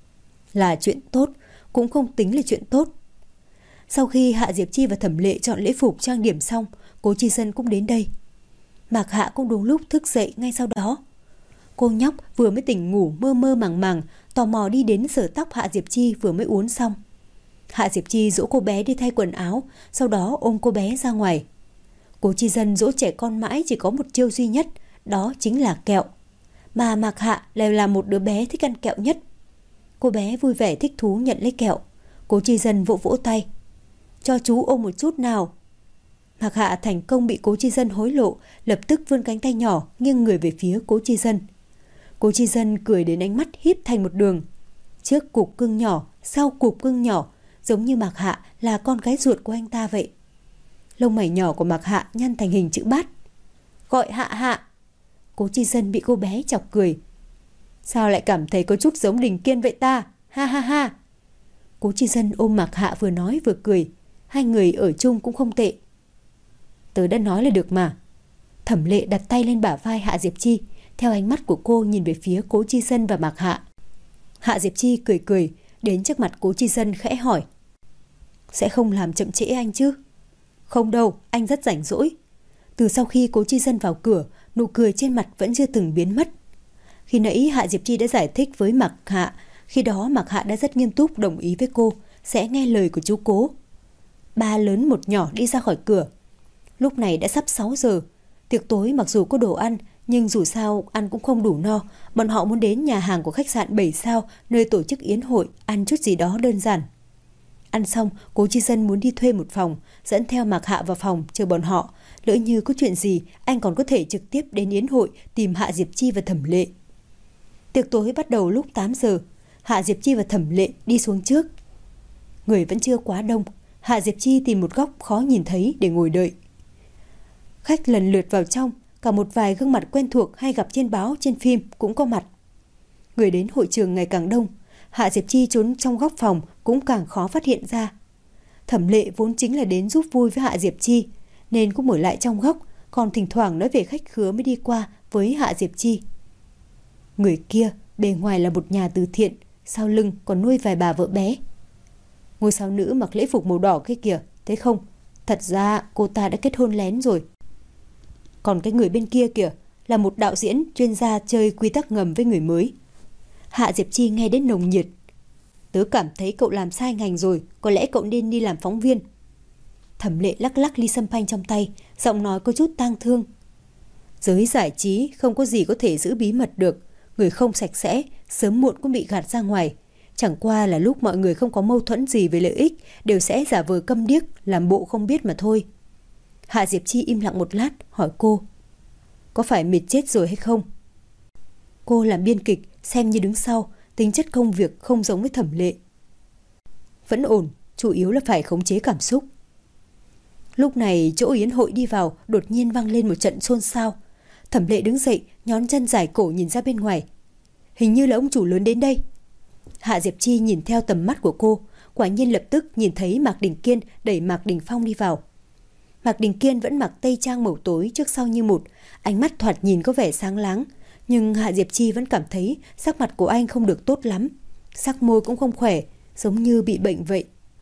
Là chuyện tốt, cũng không tính là chuyện tốt. Sau khi Hạ Diệp Chi và Thẩm Lệ chọn lễ phục trang điểm xong, Cố Chi Dân cũng đến đây. Mạc Hạ cũng đúng lúc thức dậy ngay sau đó. Cô nhóc vừa mới tỉnh ngủ mơ mơ màng màng, tò mò đi đến sờ tóc Hạ Diệp Chi vừa mới uốn xong. Hạ Diệp Chi dỗ cô bé đi thay quần áo, sau đó ôm cô bé ra ngoài. Cố Chi Dân dỗ trẻ con mãi chỉ có một chiêu duy nhất, đó chính là kẹo. Mà Mạc Hạ lại là một đứa bé thích ăn kẹo nhất. Cô bé vui vẻ thích thú nhận lấy kẹo. Cố Chi Dân vỗ vỗ tay. Cho chú ôm một chút nào. Mạc Hạ thành công bị Cố Chi Dân hối lộ, lập tức vươn cánh tay nhỏ nghiêng người về phía Cố Chi Dân. Cố Chi Dân cười đến ánh mắt híp thành một đường. Trước cục cưng nhỏ, sau cục cưng nhỏ, giống như Mạc Hạ là con gái ruột của anh ta vậy. Lông mày nhỏ của Mạc Hạ nhăn thành hình chữ bát. Gọi Hạ Hạ. Cố Chi Dân bị cô bé chọc cười. Sao lại cảm thấy có chút giống Đình Kiên vậy ta? Ha ha ha. Cố Chi Dân ôm Mạc Hạ vừa nói vừa cười. Hai người ở chung cũng không tệ. Tớ đã nói là được mà. Thẩm Lệ đặt tay lên bả vai Hạ Diệp Chi, theo ánh mắt của cô nhìn về phía Cố Chi Dân và Mạc Hạ. Hạ Diệp Chi cười cười, đến trước mặt Cố Chi Dân khẽ hỏi. Sẽ không làm chậm trễ anh chứ? Không đâu, anh rất rảnh rỗi. Từ sau khi Cố Chi Dân vào cửa, nụ cười trên mặt vẫn chưa từng biến mất. Khi nãy Hạ Diệp Chi đã giải thích với Mạc Hạ, khi đó Mạc Hạ đã rất nghiêm túc đồng ý với cô, sẽ nghe lời của chú Cố. Ba lớn một nhỏ đi ra khỏi cửa. Lúc này đã sắp sáu giờ. Tiệc tối mặc dù có đồ ăn, nhưng dù sao ăn cũng không đủ no. Bọn họ muốn đến nhà hàng của khách sạn bảy sao nơi tổ chức yến hội, ăn chút gì đó đơn giản. Ăn xong, Cố Chi Dân muốn đi thuê một phòng, dẫn theo Mạc Hạ vào phòng chờ bọn họ. Lỡ như có chuyện gì, anh còn có thể trực tiếp đến yến hội tìm Hạ Diệp Chi và Thẩm Lệ. Tiệc tối bắt đầu lúc tám giờ. Hạ Diệp Chi và Thẩm Lệ đi xuống trước. Người vẫn chưa quá đông. Hạ Diệp Chi tìm một góc khó nhìn thấy để ngồi đợi. Khách lần lượt vào trong, cả một vài gương mặt quen thuộc hay gặp trên báo, trên phim cũng có mặt. Người đến hội trường ngày càng đông. Hạ Diệp Chi trốn trong góc phòng cũng càng khó phát hiện ra. Thẩm Lệ vốn chính là đến giúp vui với Hạ Diệp Chi, nên cũng ở lại trong góc, còn thỉnh thoảng nói về khách khứa mới đi qua với Hạ Diệp Chi. Người kia bề ngoài là một nhà từ thiện, sau lưng còn nuôi vài bà vợ bé. Ngôi sao nữ mặc lễ phục màu đỏ kia kìa, thấy không? Thật ra cô ta đã kết hôn lén rồi. Còn cái người bên kia kìa là một đạo diễn chuyên gia chơi quy tắc ngầm với người mới. Hạ Diệp Chi nghe đến nồng nhiệt. Tớ cảm thấy cậu làm sai ngành rồi, có lẽ cậu nên đi làm phóng viên. Thẩm Lệ lắc lắc ly sâm panh trong tay, giọng nói có chút tang thương. Giới giải trí không có gì có thể giữ bí mật được. Người không sạch sẽ, sớm muộn cũng bị gạt ra ngoài. Chẳng qua là lúc mọi người không có mâu thuẫn gì về lợi ích, đều sẽ giả vờ câm điếc, làm bộ không biết mà thôi. Hạ Diệp Chi im lặng một lát, hỏi cô. Có phải mệt chết rồi hay không? Cô làm biên kịch, xem như đứng sau, tính chất công việc không giống với Thẩm Lệ. Vẫn ổn, chủ yếu là phải khống chế cảm xúc. Lúc này chỗ yến hội đi vào đột nhiên vang lên một trận xôn xao. Thẩm Lệ đứng dậy, nhón chân dài cổ nhìn ra bên ngoài. Hình như là ông chủ lớn đến đây. Hạ Diệp Chi nhìn theo tầm mắt của cô, quả nhiên lập tức nhìn thấy Mạc Đình Kiên đẩy Mạc Đình Phong đi vào. Mạc Đình Kiên vẫn mặc tây trang màu tối trước sau như một, ánh mắt thoạt nhìn có vẻ sáng láng, nhưng Hạ Diệp Chi vẫn cảm thấy sắc mặt của anh không được tốt lắm, sắc môi cũng không khỏe, giống như bị bệnh vậy.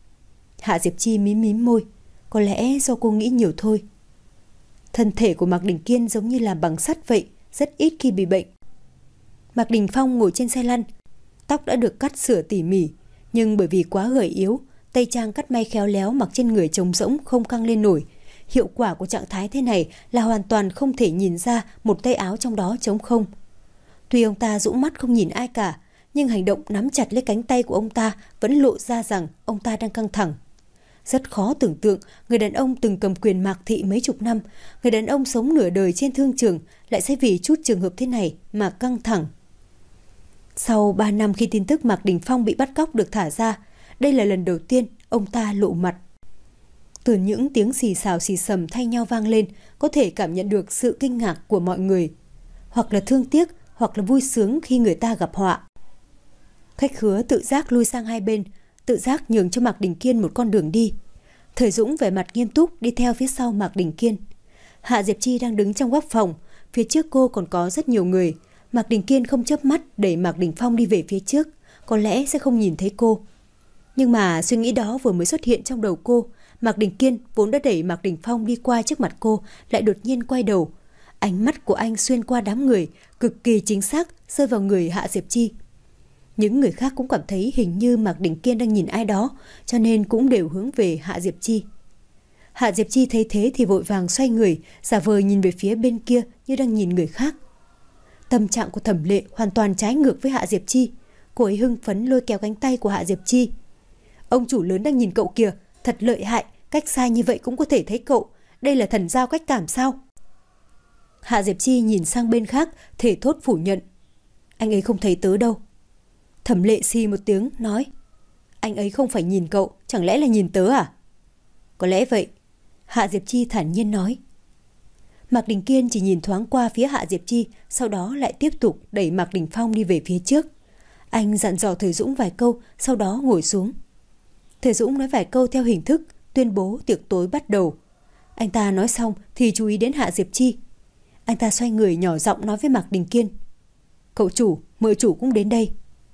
Hạ Diệp Chi mím mím môi, có lẽ do cô nghĩ nhiều thôi. Thân thể của Mạc Đình Kiên giống như làm bằng sắt vậy, rất ít khi bị bệnh. Mạc Đình Phong ngồi trên xe lăn, tóc đã được cắt sửa tỉ mỉ, nhưng bởi vì quá gầy yếu, tây trang cắt may khéo léo mặc trên người trống rỗng không căng lên nổi. Hiệu quả của trạng thái thế này là hoàn toàn không thể nhìn ra một tay áo trong đó trống không. Tuy ông ta dũng mắt không nhìn ai cả, nhưng hành động nắm chặt lấy cánh tay của ông ta vẫn lộ ra rằng ông ta đang căng thẳng. Rất khó tưởng tượng người đàn ông từng cầm quyền Mạc thị mấy chục năm, người đàn ông sống nửa đời trên thương trường lại sẽ vì chút trường hợp thế này mà căng thẳng. Sau ba năm khi tin tức Mạc Đình Phong bị bắt cóc được thả ra, đây là lần đầu tiên ông ta lộ mặt. Từ những tiếng xì xào xì sầm thay nhau vang lên, có thể cảm nhận được sự kinh ngạc của mọi người, hoặc là thương tiếc, hoặc là vui sướng khi người ta gặp họa. Khách khứa tự giác lui sang hai bên, tự giác nhường cho Mạc Đình Kiên một con đường đi. Thời Dũng vẻ mặt nghiêm túc đi theo phía sau Mạc Đình Kiên. Hạ Diệp Chi đang đứng trong góc phòng, phía trước cô còn có rất nhiều người. Mạc Đình Kiên không chớp mắt đẩy Mạc Đình Phong đi về phía trước, có lẽ sẽ không nhìn thấy cô. Nhưng mà suy nghĩ đó vừa mới xuất hiện trong đầu cô, Mạc Đình Kiên vốn đã đẩy Mạc Đình Phong đi qua trước mặt cô, lại đột nhiên quay đầu. Ánh mắt của anh xuyên qua đám người, cực kỳ chính xác rơi vào người Hạ Diệp Chi. Những người khác cũng cảm thấy hình như Mạc Đình Kiên đang nhìn ai đó, cho nên cũng đều hướng về Hạ Diệp Chi. Hạ Diệp Chi thấy thế thì vội vàng xoay người, giả vờ nhìn về phía bên kia như đang nhìn người khác. Tâm trạng của Thẩm Lệ hoàn toàn trái ngược với Hạ Diệp Chi. Cô ấy hưng phấn lôi kéo cánh tay của Hạ Diệp Chi. Ông chủ lớn đang nhìn cậu kìa, thật lợi hại, cách xa như vậy cũng có thể thấy cậu. Đây là thần giao cách cảm sao? Hạ Diệp Chi nhìn sang bên khác, thể thốt phủ nhận. Anh ấy không thấy tớ đâu. Thẩm Lệ xì một tiếng, nói. Anh ấy không phải nhìn cậu, chẳng lẽ là nhìn tớ à? Có lẽ vậy. Hạ Diệp Chi thản nhiên nói. Mạc Đình Kiên chỉ nhìn thoáng qua phía Hạ Diệp Chi, sau đó lại tiếp tục đẩy Mạc Đình Phong đi về phía trước. Anh dặn dò Thời Dũng vài câu, sau đó ngồi xuống. Thời Dũng nói vài câu theo hình thức tuyên bố tiệc tối bắt đầu. Anh ta nói xong thì chú ý đến Hạ Diệp Chi. Anh ta xoay người nhỏ giọng nói với Mạc Đình Kiên. Cậu chủ, mời chủ cũng đến đây.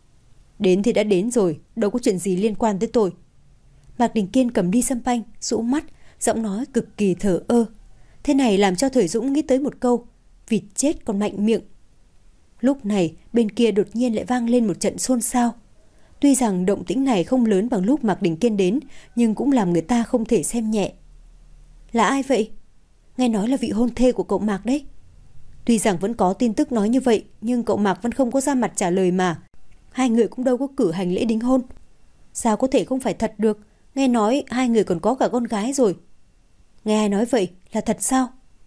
Đến thì đã đến rồi, đâu có chuyện gì liên quan tới tôi. Mạc Đình Kiên cầm đi sâm panh, rũ mắt, giọng nói cực kỳ thờ ơ. Thế này làm cho Thời Dũng nghĩ tới một câu, vịt chết còn mạnh miệng. Lúc này bên kia đột nhiên lại vang lên một trận xôn xao. Tuy rằng động tĩnh này không lớn bằng lúc Mạc Đình Kiên đến, nhưng cũng làm người ta không thể xem nhẹ. Là ai vậy? Nghe nói là vị hôn thê của cậu Mạc đấy. Tuy rằng vẫn có tin tức nói như vậy, nhưng cậu Mạc vẫn không có ra mặt trả lời mà. Hai người cũng đâu có cử hành lễ đính hôn. Sao có thể không phải thật được? Nghe nói hai người còn có cả con gái rồi. Nghe ai nói vậy, là thật sao?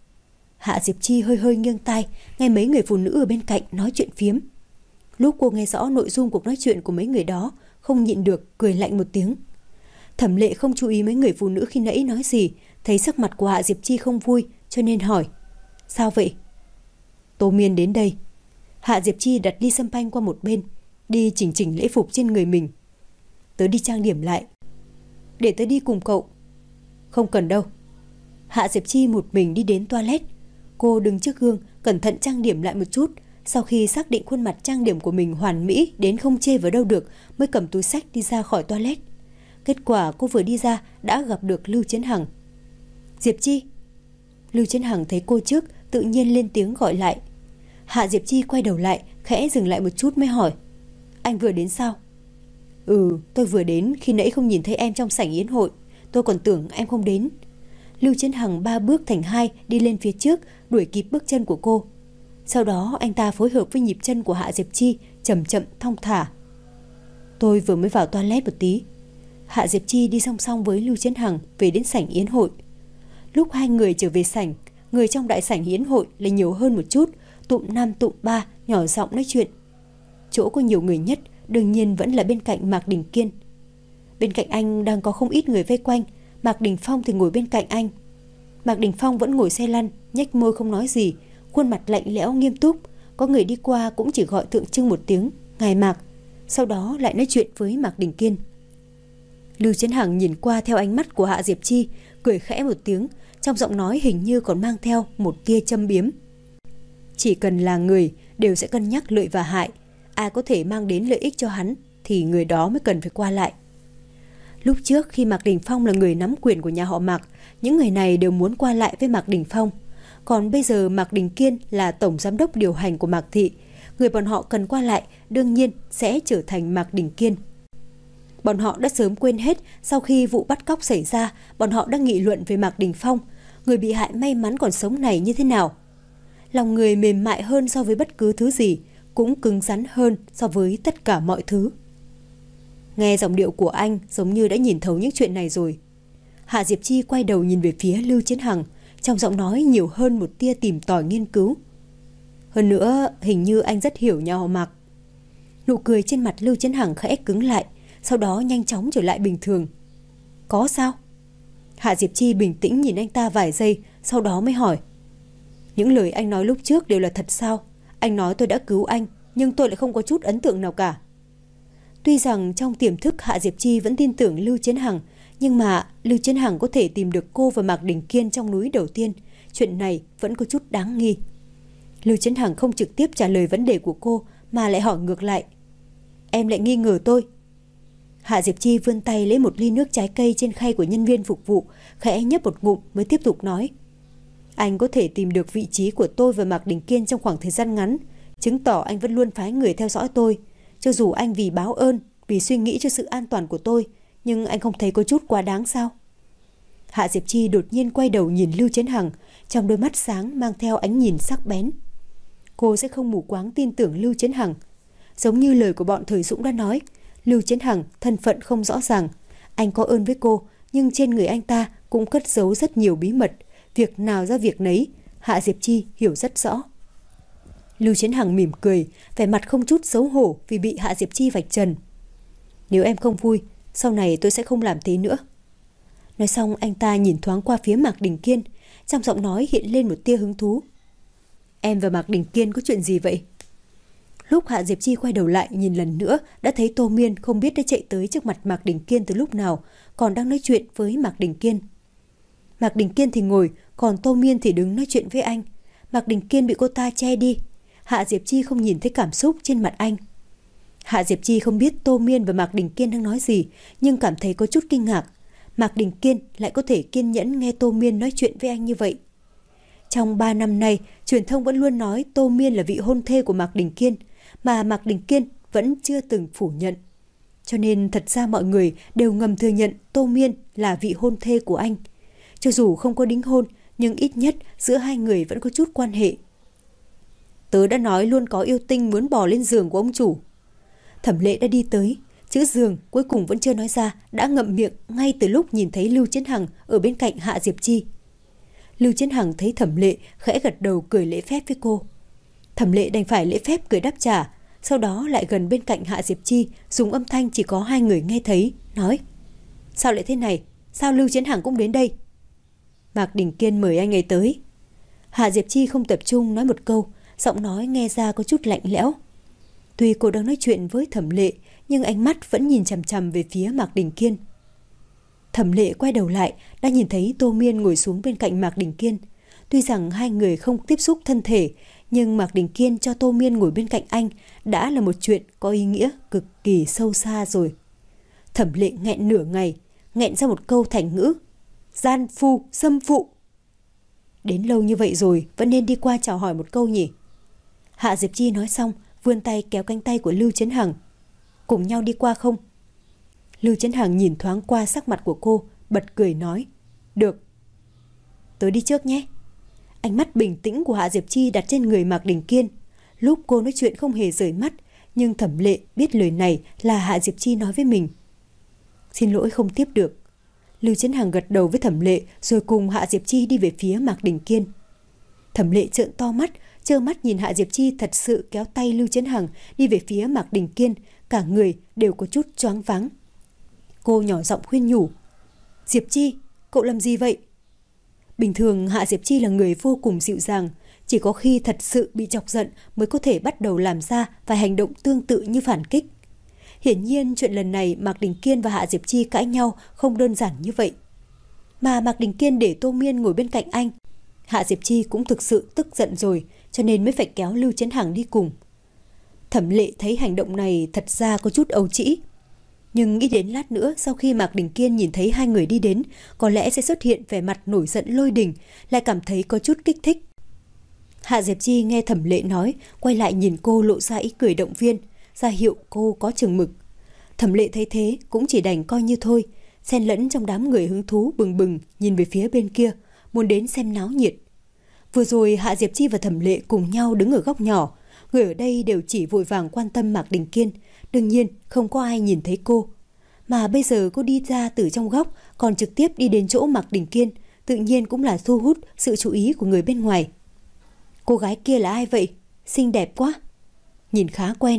Hạ Diệp Chi hơi hơi nghiêng tai, nghe mấy người phụ nữ ở bên cạnh nói chuyện phiếm. Lúc cô nghe rõ nội dung cuộc nói chuyện của mấy người đó, không nhịn được, cười lạnh một tiếng. Thẩm Lệ không chú ý mấy người phụ nữ khi nãy nói gì, thấy sắc mặt của Hạ Diệp Chi không vui, cho nên hỏi. Sao vậy? Tô Miên đến đây. Hạ Diệp Chi đặt ly sâm panh qua một bên, đi chỉnh chỉnh lễ phục trên người mình. Tớ đi trang điểm lại. Để tớ đi cùng cậu. Không cần đâu. Hạ Diệp Chi một mình đi đến toilet. Cô đứng trước gương, cẩn thận trang điểm lại một chút. Sau khi xác định khuôn mặt trang điểm của mình hoàn mỹ đến không chê vào đâu được, mới cầm túi xách đi ra khỏi toilet. Kết quả cô vừa đi ra đã gặp được Lưu Chiến Hằng. Diệp Chi. Lưu Chiến Hằng thấy cô trước, tự nhiên lên tiếng gọi lại. Hạ Diệp Chi quay đầu lại, khẽ dừng lại một chút mới hỏi. Anh vừa đến sao? Ừ, tôi vừa đến, khi nãy không nhìn thấy em trong sảnh yến hội. Tôi còn tưởng em không đến. Lưu Chiến Hằng ba bước thành hai đi lên phía trước, đuổi kịp bước chân của cô. Sau đó anh ta phối hợp với nhịp chân của Hạ Diệp Chi, chậm chậm thong thả. Tôi vừa mới vào toilet một tí. Hạ Diệp Chi đi song song với Lưu Chiến Hằng về đến sảnh yến hội. Lúc hai người trở về sảnh, người trong đại sảnh yến hội lại nhiều hơn một chút, tụm năm tụm ba nhỏ giọng nói chuyện. Chỗ có nhiều người nhất đương nhiên vẫn là bên cạnh Mạc Đình Kiên. Bên cạnh anh đang có không ít người vây quanh. Mạc Đình Phong thì ngồi bên cạnh anh. Mạc Đình Phong vẫn ngồi xe lăn, nhếch môi không nói gì, khuôn mặt lạnh lẽo nghiêm túc. Có người đi qua cũng chỉ gọi tượng trưng một tiếng ngài Mạc, sau đó lại nói chuyện với Mạc Đình Kiên. Lưu Chiến Hằng nhìn qua theo ánh mắt của Hạ Diệp Chi, cười khẽ một tiếng, trong giọng nói hình như còn mang theo một tia châm biếm. Chỉ cần là người đều sẽ cân nhắc lợi và hại, ai có thể mang đến lợi ích cho hắn thì người đó mới cần phải qua lại. Lúc trước khi Mạc Đình Phong là người nắm quyền của nhà họ Mạc, những người này đều muốn qua lại với Mạc Đình Phong. Còn bây giờ Mạc Đình Kiên là tổng giám đốc điều hành của Mạc Thị, người bọn họ cần qua lại đương nhiên sẽ trở thành Mạc Đình Kiên. Bọn họ đã sớm quên hết, sau khi vụ bắt cóc xảy ra, bọn họ đã nghị luận về Mạc Đình Phong, người bị hại may mắn còn sống này như thế nào. Lòng người mềm mại hơn so với bất cứ thứ gì, cũng cứng rắn hơn so với tất cả mọi thứ. Nghe giọng điệu của anh giống như đã nhìn thấu những chuyện này rồi. Hạ Diệp Chi quay đầu nhìn về phía Lưu Chiến Hằng, trong giọng nói nhiều hơn một tia tìm tòi nghiên cứu. Hơn nữa, hình như anh rất hiểu nhà họ Mạc. Nụ cười trên mặt Lưu Chiến Hằng khẽ cứng lại, sau đó nhanh chóng trở lại bình thường. Có sao? Hạ Diệp Chi bình tĩnh nhìn anh ta vài giây, sau đó mới hỏi. Những lời anh nói lúc trước đều là thật sao? Anh nói tôi đã cứu anh, nhưng tôi lại không có chút ấn tượng nào cả. Tuy rằng trong tiềm thức Hạ Diệp Chi vẫn tin tưởng Lưu Chiến Hằng, nhưng mà Lưu Chiến Hằng có thể tìm được cô và Mạc Đình Kiên trong núi đầu tiên, chuyện này vẫn có chút đáng nghi. Lưu Chiến Hằng không trực tiếp trả lời vấn đề của cô mà lại hỏi ngược lại. Em lại nghi ngờ tôi? Hạ Diệp Chi vươn tay lấy một ly nước trái cây trên khay của nhân viên phục vụ, khẽ nhấp một ngụm mới tiếp tục nói. Anh có thể tìm được vị trí của tôi và Mạc Đình Kiên trong khoảng thời gian ngắn, chứng tỏ anh vẫn luôn phái người theo dõi tôi. Cho dù anh vì báo ơn, vì suy nghĩ cho sự an toàn của tôi, nhưng anh không thấy có chút quá đáng sao? Hạ Diệp Chi đột nhiên quay đầu nhìn Lưu Chiến Hằng, trong đôi mắt sáng mang theo ánh nhìn sắc bén. Cô sẽ không mù quáng tin tưởng Lưu Chiến Hằng. Giống như lời của bọn Thời Dũng đã nói, Lưu Chiến Hằng thân phận không rõ ràng. Anh có ơn với cô, nhưng trên người anh ta cũng cất giấu rất nhiều bí mật. Việc nào ra việc nấy, Hạ Diệp Chi hiểu rất rõ. Lưu Chiến Hằng mỉm cười, vẻ mặt không chút xấu hổ vì bị Hạ Diệp Chi vạch trần. Nếu em không vui, sau này tôi sẽ không làm thế nữa. Nói xong anh ta nhìn thoáng qua phía Mạc Đình Kiên, trong giọng nói hiện lên một tia hứng thú. Em và Mạc Đình Kiên có chuyện gì vậy? Lúc Hạ Diệp Chi quay đầu lại nhìn lần nữa, đã thấy Tô Miên không biết đã chạy tới trước mặt Mạc Đình Kiên từ lúc nào, còn đang nói chuyện với Mạc Đình Kiên. Mạc Đình Kiên thì ngồi, còn Tô Miên thì đứng nói chuyện với anh. Mạc Đình Kiên bị cô ta che đi. Hạ Diệp Chi không nhìn thấy cảm xúc trên mặt anh. Hạ Diệp Chi không biết Tô Miên và Mạc Đình Kiên đang nói gì, nhưng cảm thấy có chút kinh ngạc. Mạc Đình Kiên lại có thể kiên nhẫn nghe Tô Miên nói chuyện với anh như vậy. Trong ba năm nay, truyền thông vẫn luôn nói Tô Miên là vị hôn thê của Mạc Đình Kiên, mà Mạc Đình Kiên vẫn chưa từng phủ nhận. Cho nên thật ra mọi người đều ngầm thừa nhận Tô Miên là vị hôn thê của anh. Cho dù không có đính hôn, nhưng ít nhất giữa hai người vẫn có chút quan hệ. Tớ đã nói luôn có yêu tinh muốn bò lên giường của ông chủ. Thẩm Lệ đã đi tới, chữ giường cuối cùng vẫn chưa nói ra, đã ngậm miệng ngay từ lúc nhìn thấy Lưu Chiến Hằng ở bên cạnh Hạ Diệp Chi. Lưu Chiến Hằng thấy Thẩm Lệ khẽ gật đầu cười lễ phép với cô. Thẩm Lệ đành phải lễ phép cười đáp trả, sau đó lại gần bên cạnh Hạ Diệp Chi, dùng âm thanh chỉ có hai người nghe thấy, nói: Sao lại thế này? Sao Lưu Chiến Hằng cũng đến đây? Mạc Đình Kiên mời anh ấy tới. Hạ Diệp Chi không tập trung nói một câu, giọng nói nghe ra có chút lạnh lẽo. Tuy cô đang nói chuyện với Thẩm Lệ, nhưng ánh mắt vẫn nhìn chằm chằm về phía Mạc Đình Kiên. Thẩm Lệ quay đầu lại, đã nhìn thấy Tô Miên ngồi xuống bên cạnh Mạc Đình Kiên. Tuy rằng hai người không tiếp xúc thân thể, nhưng Mạc Đình Kiên cho Tô Miên ngồi bên cạnh anh đã là một chuyện có ý nghĩa cực kỳ sâu xa rồi. Thẩm Lệ nghẹn nửa ngày, nghẹn ra một câu thành ngữ: gian phu xâm phụ. Đến lâu như vậy rồi, vẫn nên đi qua chào hỏi một câu nhỉ? Hạ Diệp Chi nói xong, vươn tay kéo cánh tay của Lưu Chiến Hằng. Cùng nhau đi qua không? Lưu Chiến Hằng nhìn thoáng qua sắc mặt của cô, bật cười nói: Được. Tớ đi trước nhé. Ánh mắt bình tĩnh của Hạ Diệp Chi đặt trên người Mạc Đình Kiên. Lúc cô nói chuyện không hề rời mắt, nhưng Thẩm Lệ biết lời này là Hạ Diệp Chi nói với mình. Xin lỗi không tiếp được. Lưu Chiến Hằng gật đầu với Thẩm Lệ, rồi cùng Hạ Diệp Chi đi về phía Mạc Đình Kiên. Thẩm Lệ trợn to mắt, trơ mắt nhìn Hạ Diệp Chi thật sự kéo tay Lưu Chiến Hằng đi về phía Mạc Đình Kiên, cả người đều có chút choáng váng. Cô nhỏ giọng khuyên nhủ: Diệp Chi, cậu làm gì vậy? Bình thường Hạ Diệp Chi là người vô cùng dịu dàng, chỉ có khi thật sự bị chọc giận mới có thể bắt đầu làm ra vài hành động tương tự như phản kích. Hiển nhiên chuyện lần này Mạc Đình Kiên và Hạ Diệp Chi cãi nhau không đơn giản như vậy. Mà Mạc Đình Kiên để Tô Miên ngồi bên cạnh anh, Hạ Diệp Chi cũng thực sự tức giận rồi, cho nên mới phải kéo Lưu Chiến Hằng đi cùng. Thẩm Lệ thấy hành động này thật ra có chút ấu trĩ, nhưng nghĩ đến lát nữa sau khi Mạc Đình Kiên nhìn thấy hai người đi đến, có lẽ sẽ xuất hiện vẻ mặt nổi giận lôi đình, lại cảm thấy có chút kích thích. Hạ Diệp Chi nghe Thẩm Lệ nói, quay lại nhìn cô lộ ra ý cười động viên, ra hiệu cô có chừng mực. Thẩm Lệ thấy thế cũng chỉ đành coi như thôi, xen lẫn trong đám người hứng thú bừng bừng nhìn về phía bên kia, muốn đến xem náo nhiệt. Vừa rồi Hạ Diệp Chi và Thẩm Lệ cùng nhau đứng ở góc nhỏ, người ở đây đều chỉ vội vàng quan tâm Mạc Đình Kiên, đương nhiên không có ai nhìn thấy cô. Mà bây giờ cô đi ra từ trong góc, còn trực tiếp đi đến chỗ Mạc Đình Kiên, tự nhiên cũng là thu hút sự chú ý của người bên ngoài. Cô gái kia là ai vậy? Xinh đẹp quá. Nhìn khá quen.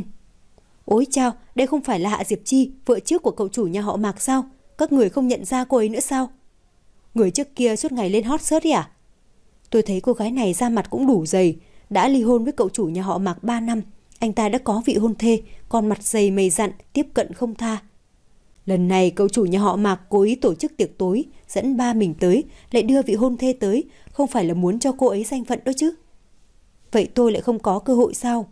Ôi chao, đây không phải là Hạ Diệp Chi, vợ trước của cậu chủ nhà họ Mạc sao? Các người không nhận ra cô ấy nữa sao? Người trước kia suốt ngày lên hot search ấy à? Tôi thấy cô gái này da mặt cũng đủ dày, đã ly hôn với cậu chủ nhà họ Mạc ba năm, anh ta đã có vị hôn thê, còn mặt dày mày dặn, tiếp cận không tha. Lần này cậu chủ nhà họ Mạc cố ý tổ chức tiệc tối, dẫn ba mình tới, lại đưa vị hôn thê tới, không phải là muốn cho cô ấy danh phận đó chứ. Vậy tôi lại không có cơ hội sao?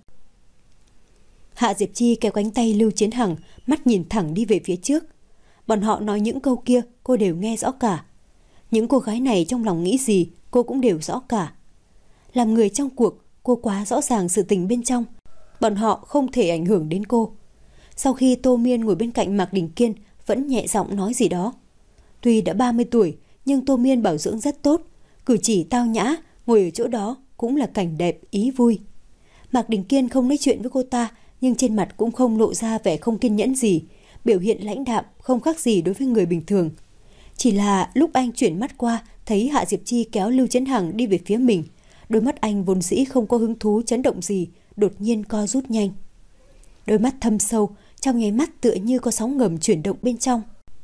Hạ Diệp Chi kéo cánh tay Lưu Chiến Hằng, mắt nhìn thẳng đi về phía trước. Bọn họ nói những câu kia cô đều nghe rõ cả. Những cô gái này trong lòng nghĩ gì cô cũng đều rõ cả. Làm người trong cuộc, cô quá rõ ràng sự tình bên trong. Bọn họ không thể ảnh hưởng đến cô. Sau khi Tô Miên ngồi bên cạnh Mạc Đình Kiên, vẫn nhẹ giọng nói gì đó. Tuy đã ba mươi tuổi, nhưng Tô Miên bảo dưỡng rất tốt. Cử chỉ tao nhã, ngồi ở chỗ đó cũng là cảnh đẹp, ý vui. Mạc Đình Kiên không nói chuyện với cô ta, nhưng trên mặt cũng không lộ ra vẻ không kiên nhẫn gì. Biểu hiện lãnh đạm, không khác gì đối với người bình thường. Chỉ là lúc anh chuyển mắt qua, thấy Hạ Diệp Chi kéo Lưu Chấn Hằng đi về phía mình. Đôi mắt anh vốn dĩ không có hứng thú chấn động gì, đột nhiên co rút nhanh. Đôi mắt thâm sâu, trong nháy mắt tựa như có sóng ngầm chuyển động bên trong.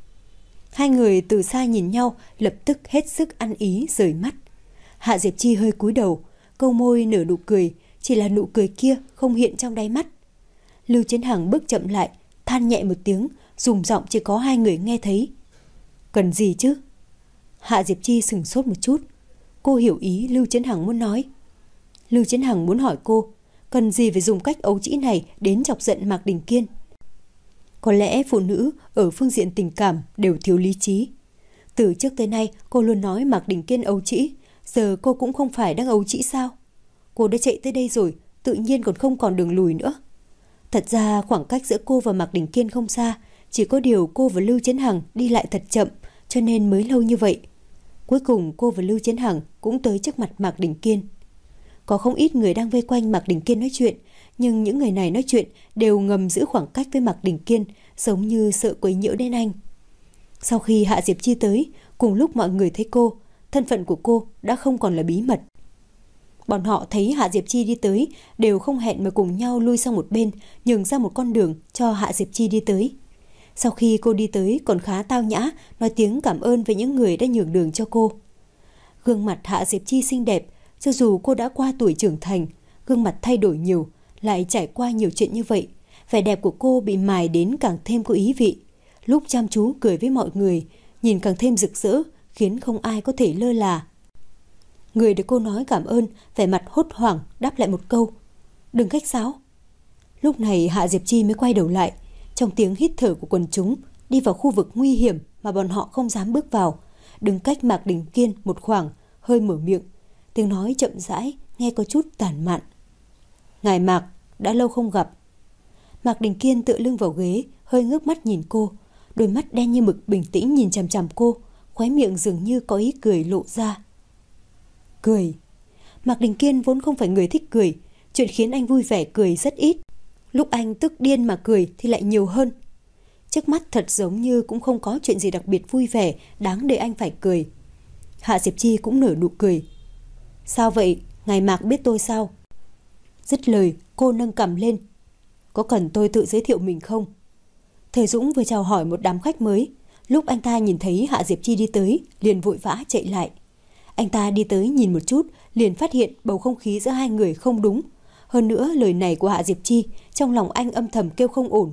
Hai người từ xa nhìn nhau, lập tức hết sức ăn ý rời mắt. Hạ Diệp Chi hơi cúi đầu, câu môi nở nụ cười, chỉ là nụ cười kia không hiện trong đáy mắt. Lưu Chấn Hằng bước chậm lại, than nhẹ một tiếng, dùng giọng chỉ có hai người nghe thấy. Cần gì chứ? Hạ Diệp Chi sửng sốt một chút. Cô hiểu ý Lưu Chấn Hằng muốn nói. Lưu Chấn Hằng muốn hỏi cô, cần gì phải dùng cách ấu trĩ này đến chọc giận Mạc Đình Kiên? Có lẽ phụ nữ ở phương diện tình cảm đều thiếu lý trí. Từ trước tới nay cô luôn nói Mạc Đình Kiên ấu trĩ, giờ cô cũng không phải đang ấu trĩ sao? Cô đã chạy tới đây rồi, tự nhiên còn không còn đường lùi nữa. Thật ra khoảng cách giữa cô và Mạc Đình Kiên không xa, chỉ có điều cô và Lưu Chấn Hằng đi lại thật chậm, cho nên mới lâu như vậy. Cuối cùng cô và Lưu Chấn Hằng cũng tới trước mặt Mạc Đình Kiên. Có không ít người đang vây quanh Mạc Đình Kiên nói chuyện, nhưng những người này nói chuyện đều ngầm giữ khoảng cách với Mạc Đình Kiên, giống như sợ quấy nhiễu đến anh. Sau khi Hạ Diệp Chi tới, cùng lúc mọi người thấy cô, thân phận của cô đã không còn là bí mật. Bọn họ thấy Hạ Diệp Chi đi tới, đều không hẹn mà cùng nhau lui sang một bên, nhường ra một con đường cho Hạ Diệp Chi đi tới. Sau khi cô đi tới còn khá tao nhã, nói tiếng cảm ơn với những người đã nhường đường cho cô. Gương mặt Hạ Diệp Chi xinh đẹp, cho dù cô đã qua tuổi trưởng thành, gương mặt thay đổi nhiều, lại trải qua nhiều chuyện như vậy, vẻ đẹp của cô bị mài đến càng thêm có ý vị. Lúc chăm chú cười với mọi người, nhìn càng thêm rực rỡ, khiến không ai có thể lơ là. Người được cô nói cảm ơn, vẻ mặt hốt hoảng đáp lại một câu, đừng khách sáo. Lúc này Hạ Diệp Chi mới quay đầu lại, trong tiếng hít thở của quần chúng, đi vào khu vực nguy hiểm mà bọn họ không dám bước vào, đứng cách Mạc Đình Kiên một khoảng, hơi mở miệng, tiếng nói chậm rãi, nghe có chút tản mạn. Ngài Mạc, đã lâu không gặp. Mạc Đình Kiên tựa lưng vào ghế, hơi ngước mắt nhìn cô, đôi mắt đen như mực bình tĩnh nhìn chằm chằm cô, khóe miệng dường như có ý cười lộ ra. Cười. Mạc Đình Kiên vốn không phải người thích cười, chuyện khiến anh vui vẻ cười rất ít. Lúc anh tức điên mà cười thì lại nhiều hơn. Trước mắt thật giống như cũng không có chuyện gì đặc biệt vui vẻ đáng để anh phải cười. Hạ Diệp Chi cũng nở nụ cười. Sao vậy? Ngài Mạc biết tôi sao? Dứt lời, cô nâng cằm lên. Có cần tôi tự giới thiệu mình không? Thời Dũng vừa chào hỏi một đám khách mới. Lúc anh ta nhìn thấy Hạ Diệp Chi đi tới, liền vội vã chạy lại. Anh ta đi tới nhìn một chút, liền phát hiện bầu không khí giữa hai người không đúng. Hơn nữa lời này của Hạ Diệp Chi, trong lòng anh âm thầm kêu không ổn.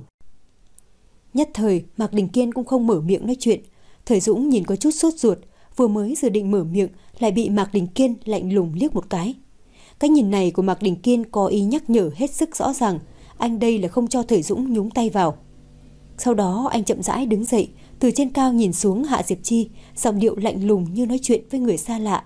Nhất thời Mạc Đình Kiên cũng không mở miệng nói chuyện. Thời Dũng nhìn có chút sốt ruột, vừa mới dự định mở miệng lại bị Mạc Đình Kiên lạnh lùng liếc một cái. Cái nhìn này của Mạc Đình Kiên có ý nhắc nhở hết sức rõ ràng, anh đây là không cho Thời Dũng nhúng tay vào. Sau đó anh chậm rãi đứng dậy, từ trên cao nhìn xuống Hạ Diệp Chi, giọng điệu lạnh lùng như nói chuyện với người xa lạ.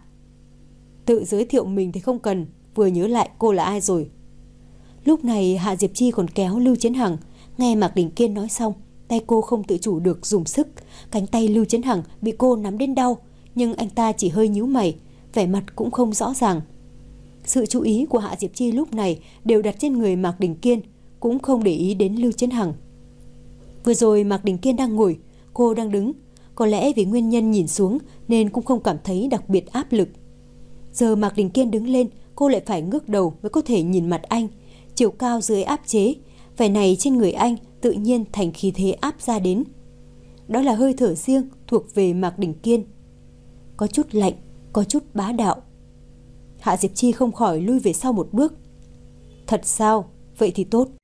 Tự giới thiệu mình thì không cần, vừa nhớ lại cô là ai rồi. Lúc này Hạ Diệp Chi còn kéo Lưu Chấn Hằng, nghe Mạc Đình Kiên nói xong, tay cô không tự chủ được dùng sức, cánh tay Lưu Chấn Hằng bị cô nắm đến đau, nhưng anh ta chỉ hơi nhíu mày, vẻ mặt cũng không rõ ràng. Sự chú ý của Hạ Diệp Chi lúc này đều đặt trên người Mạc Đình Kiên, cũng không để ý đến Lưu Chấn Hằng. Vừa rồi Mạc Đình Kiên đang ngồi, cô đang đứng, có lẽ vì nguyên nhân nhìn xuống nên cũng không cảm thấy đặc biệt áp lực. Giờ Mạc Đình Kiên đứng lên, cô lại phải ngước đầu mới có thể nhìn mặt anh, chiều cao dưới áp chế, vẻ này trên người anh tự nhiên thành khí thế áp ra đến. Đó là hơi thở riêng thuộc về Mạc Đình Kiên, có chút lạnh, có chút bá đạo. Hạ Diệp Chi không khỏi lui về sau một bước. Thật sao? Vậy thì tốt.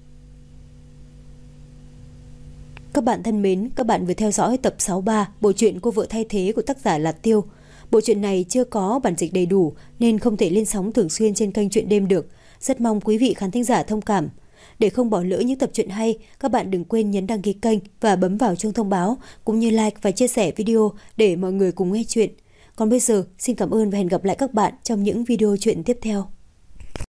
Các bạn thân mến, các bạn vừa theo dõi tập sáu mươi ba bộ truyện Cô vợ thay thế của tác giả là Tiêu. Bộ truyện này chưa có bản dịch đầy đủ nên không thể lên sóng thường xuyên trên kênh Truyện Đêm được. Rất mong quý vị khán thính giả thông cảm. Để không bỏ lỡ những tập truyện hay, các bạn đừng quên nhấn đăng ký kênh và bấm vào chuông thông báo, cũng như like và chia sẻ video để mọi người cùng nghe chuyện. Còn bây giờ, xin cảm ơn và hẹn gặp lại các bạn trong những video chuyện tiếp theo.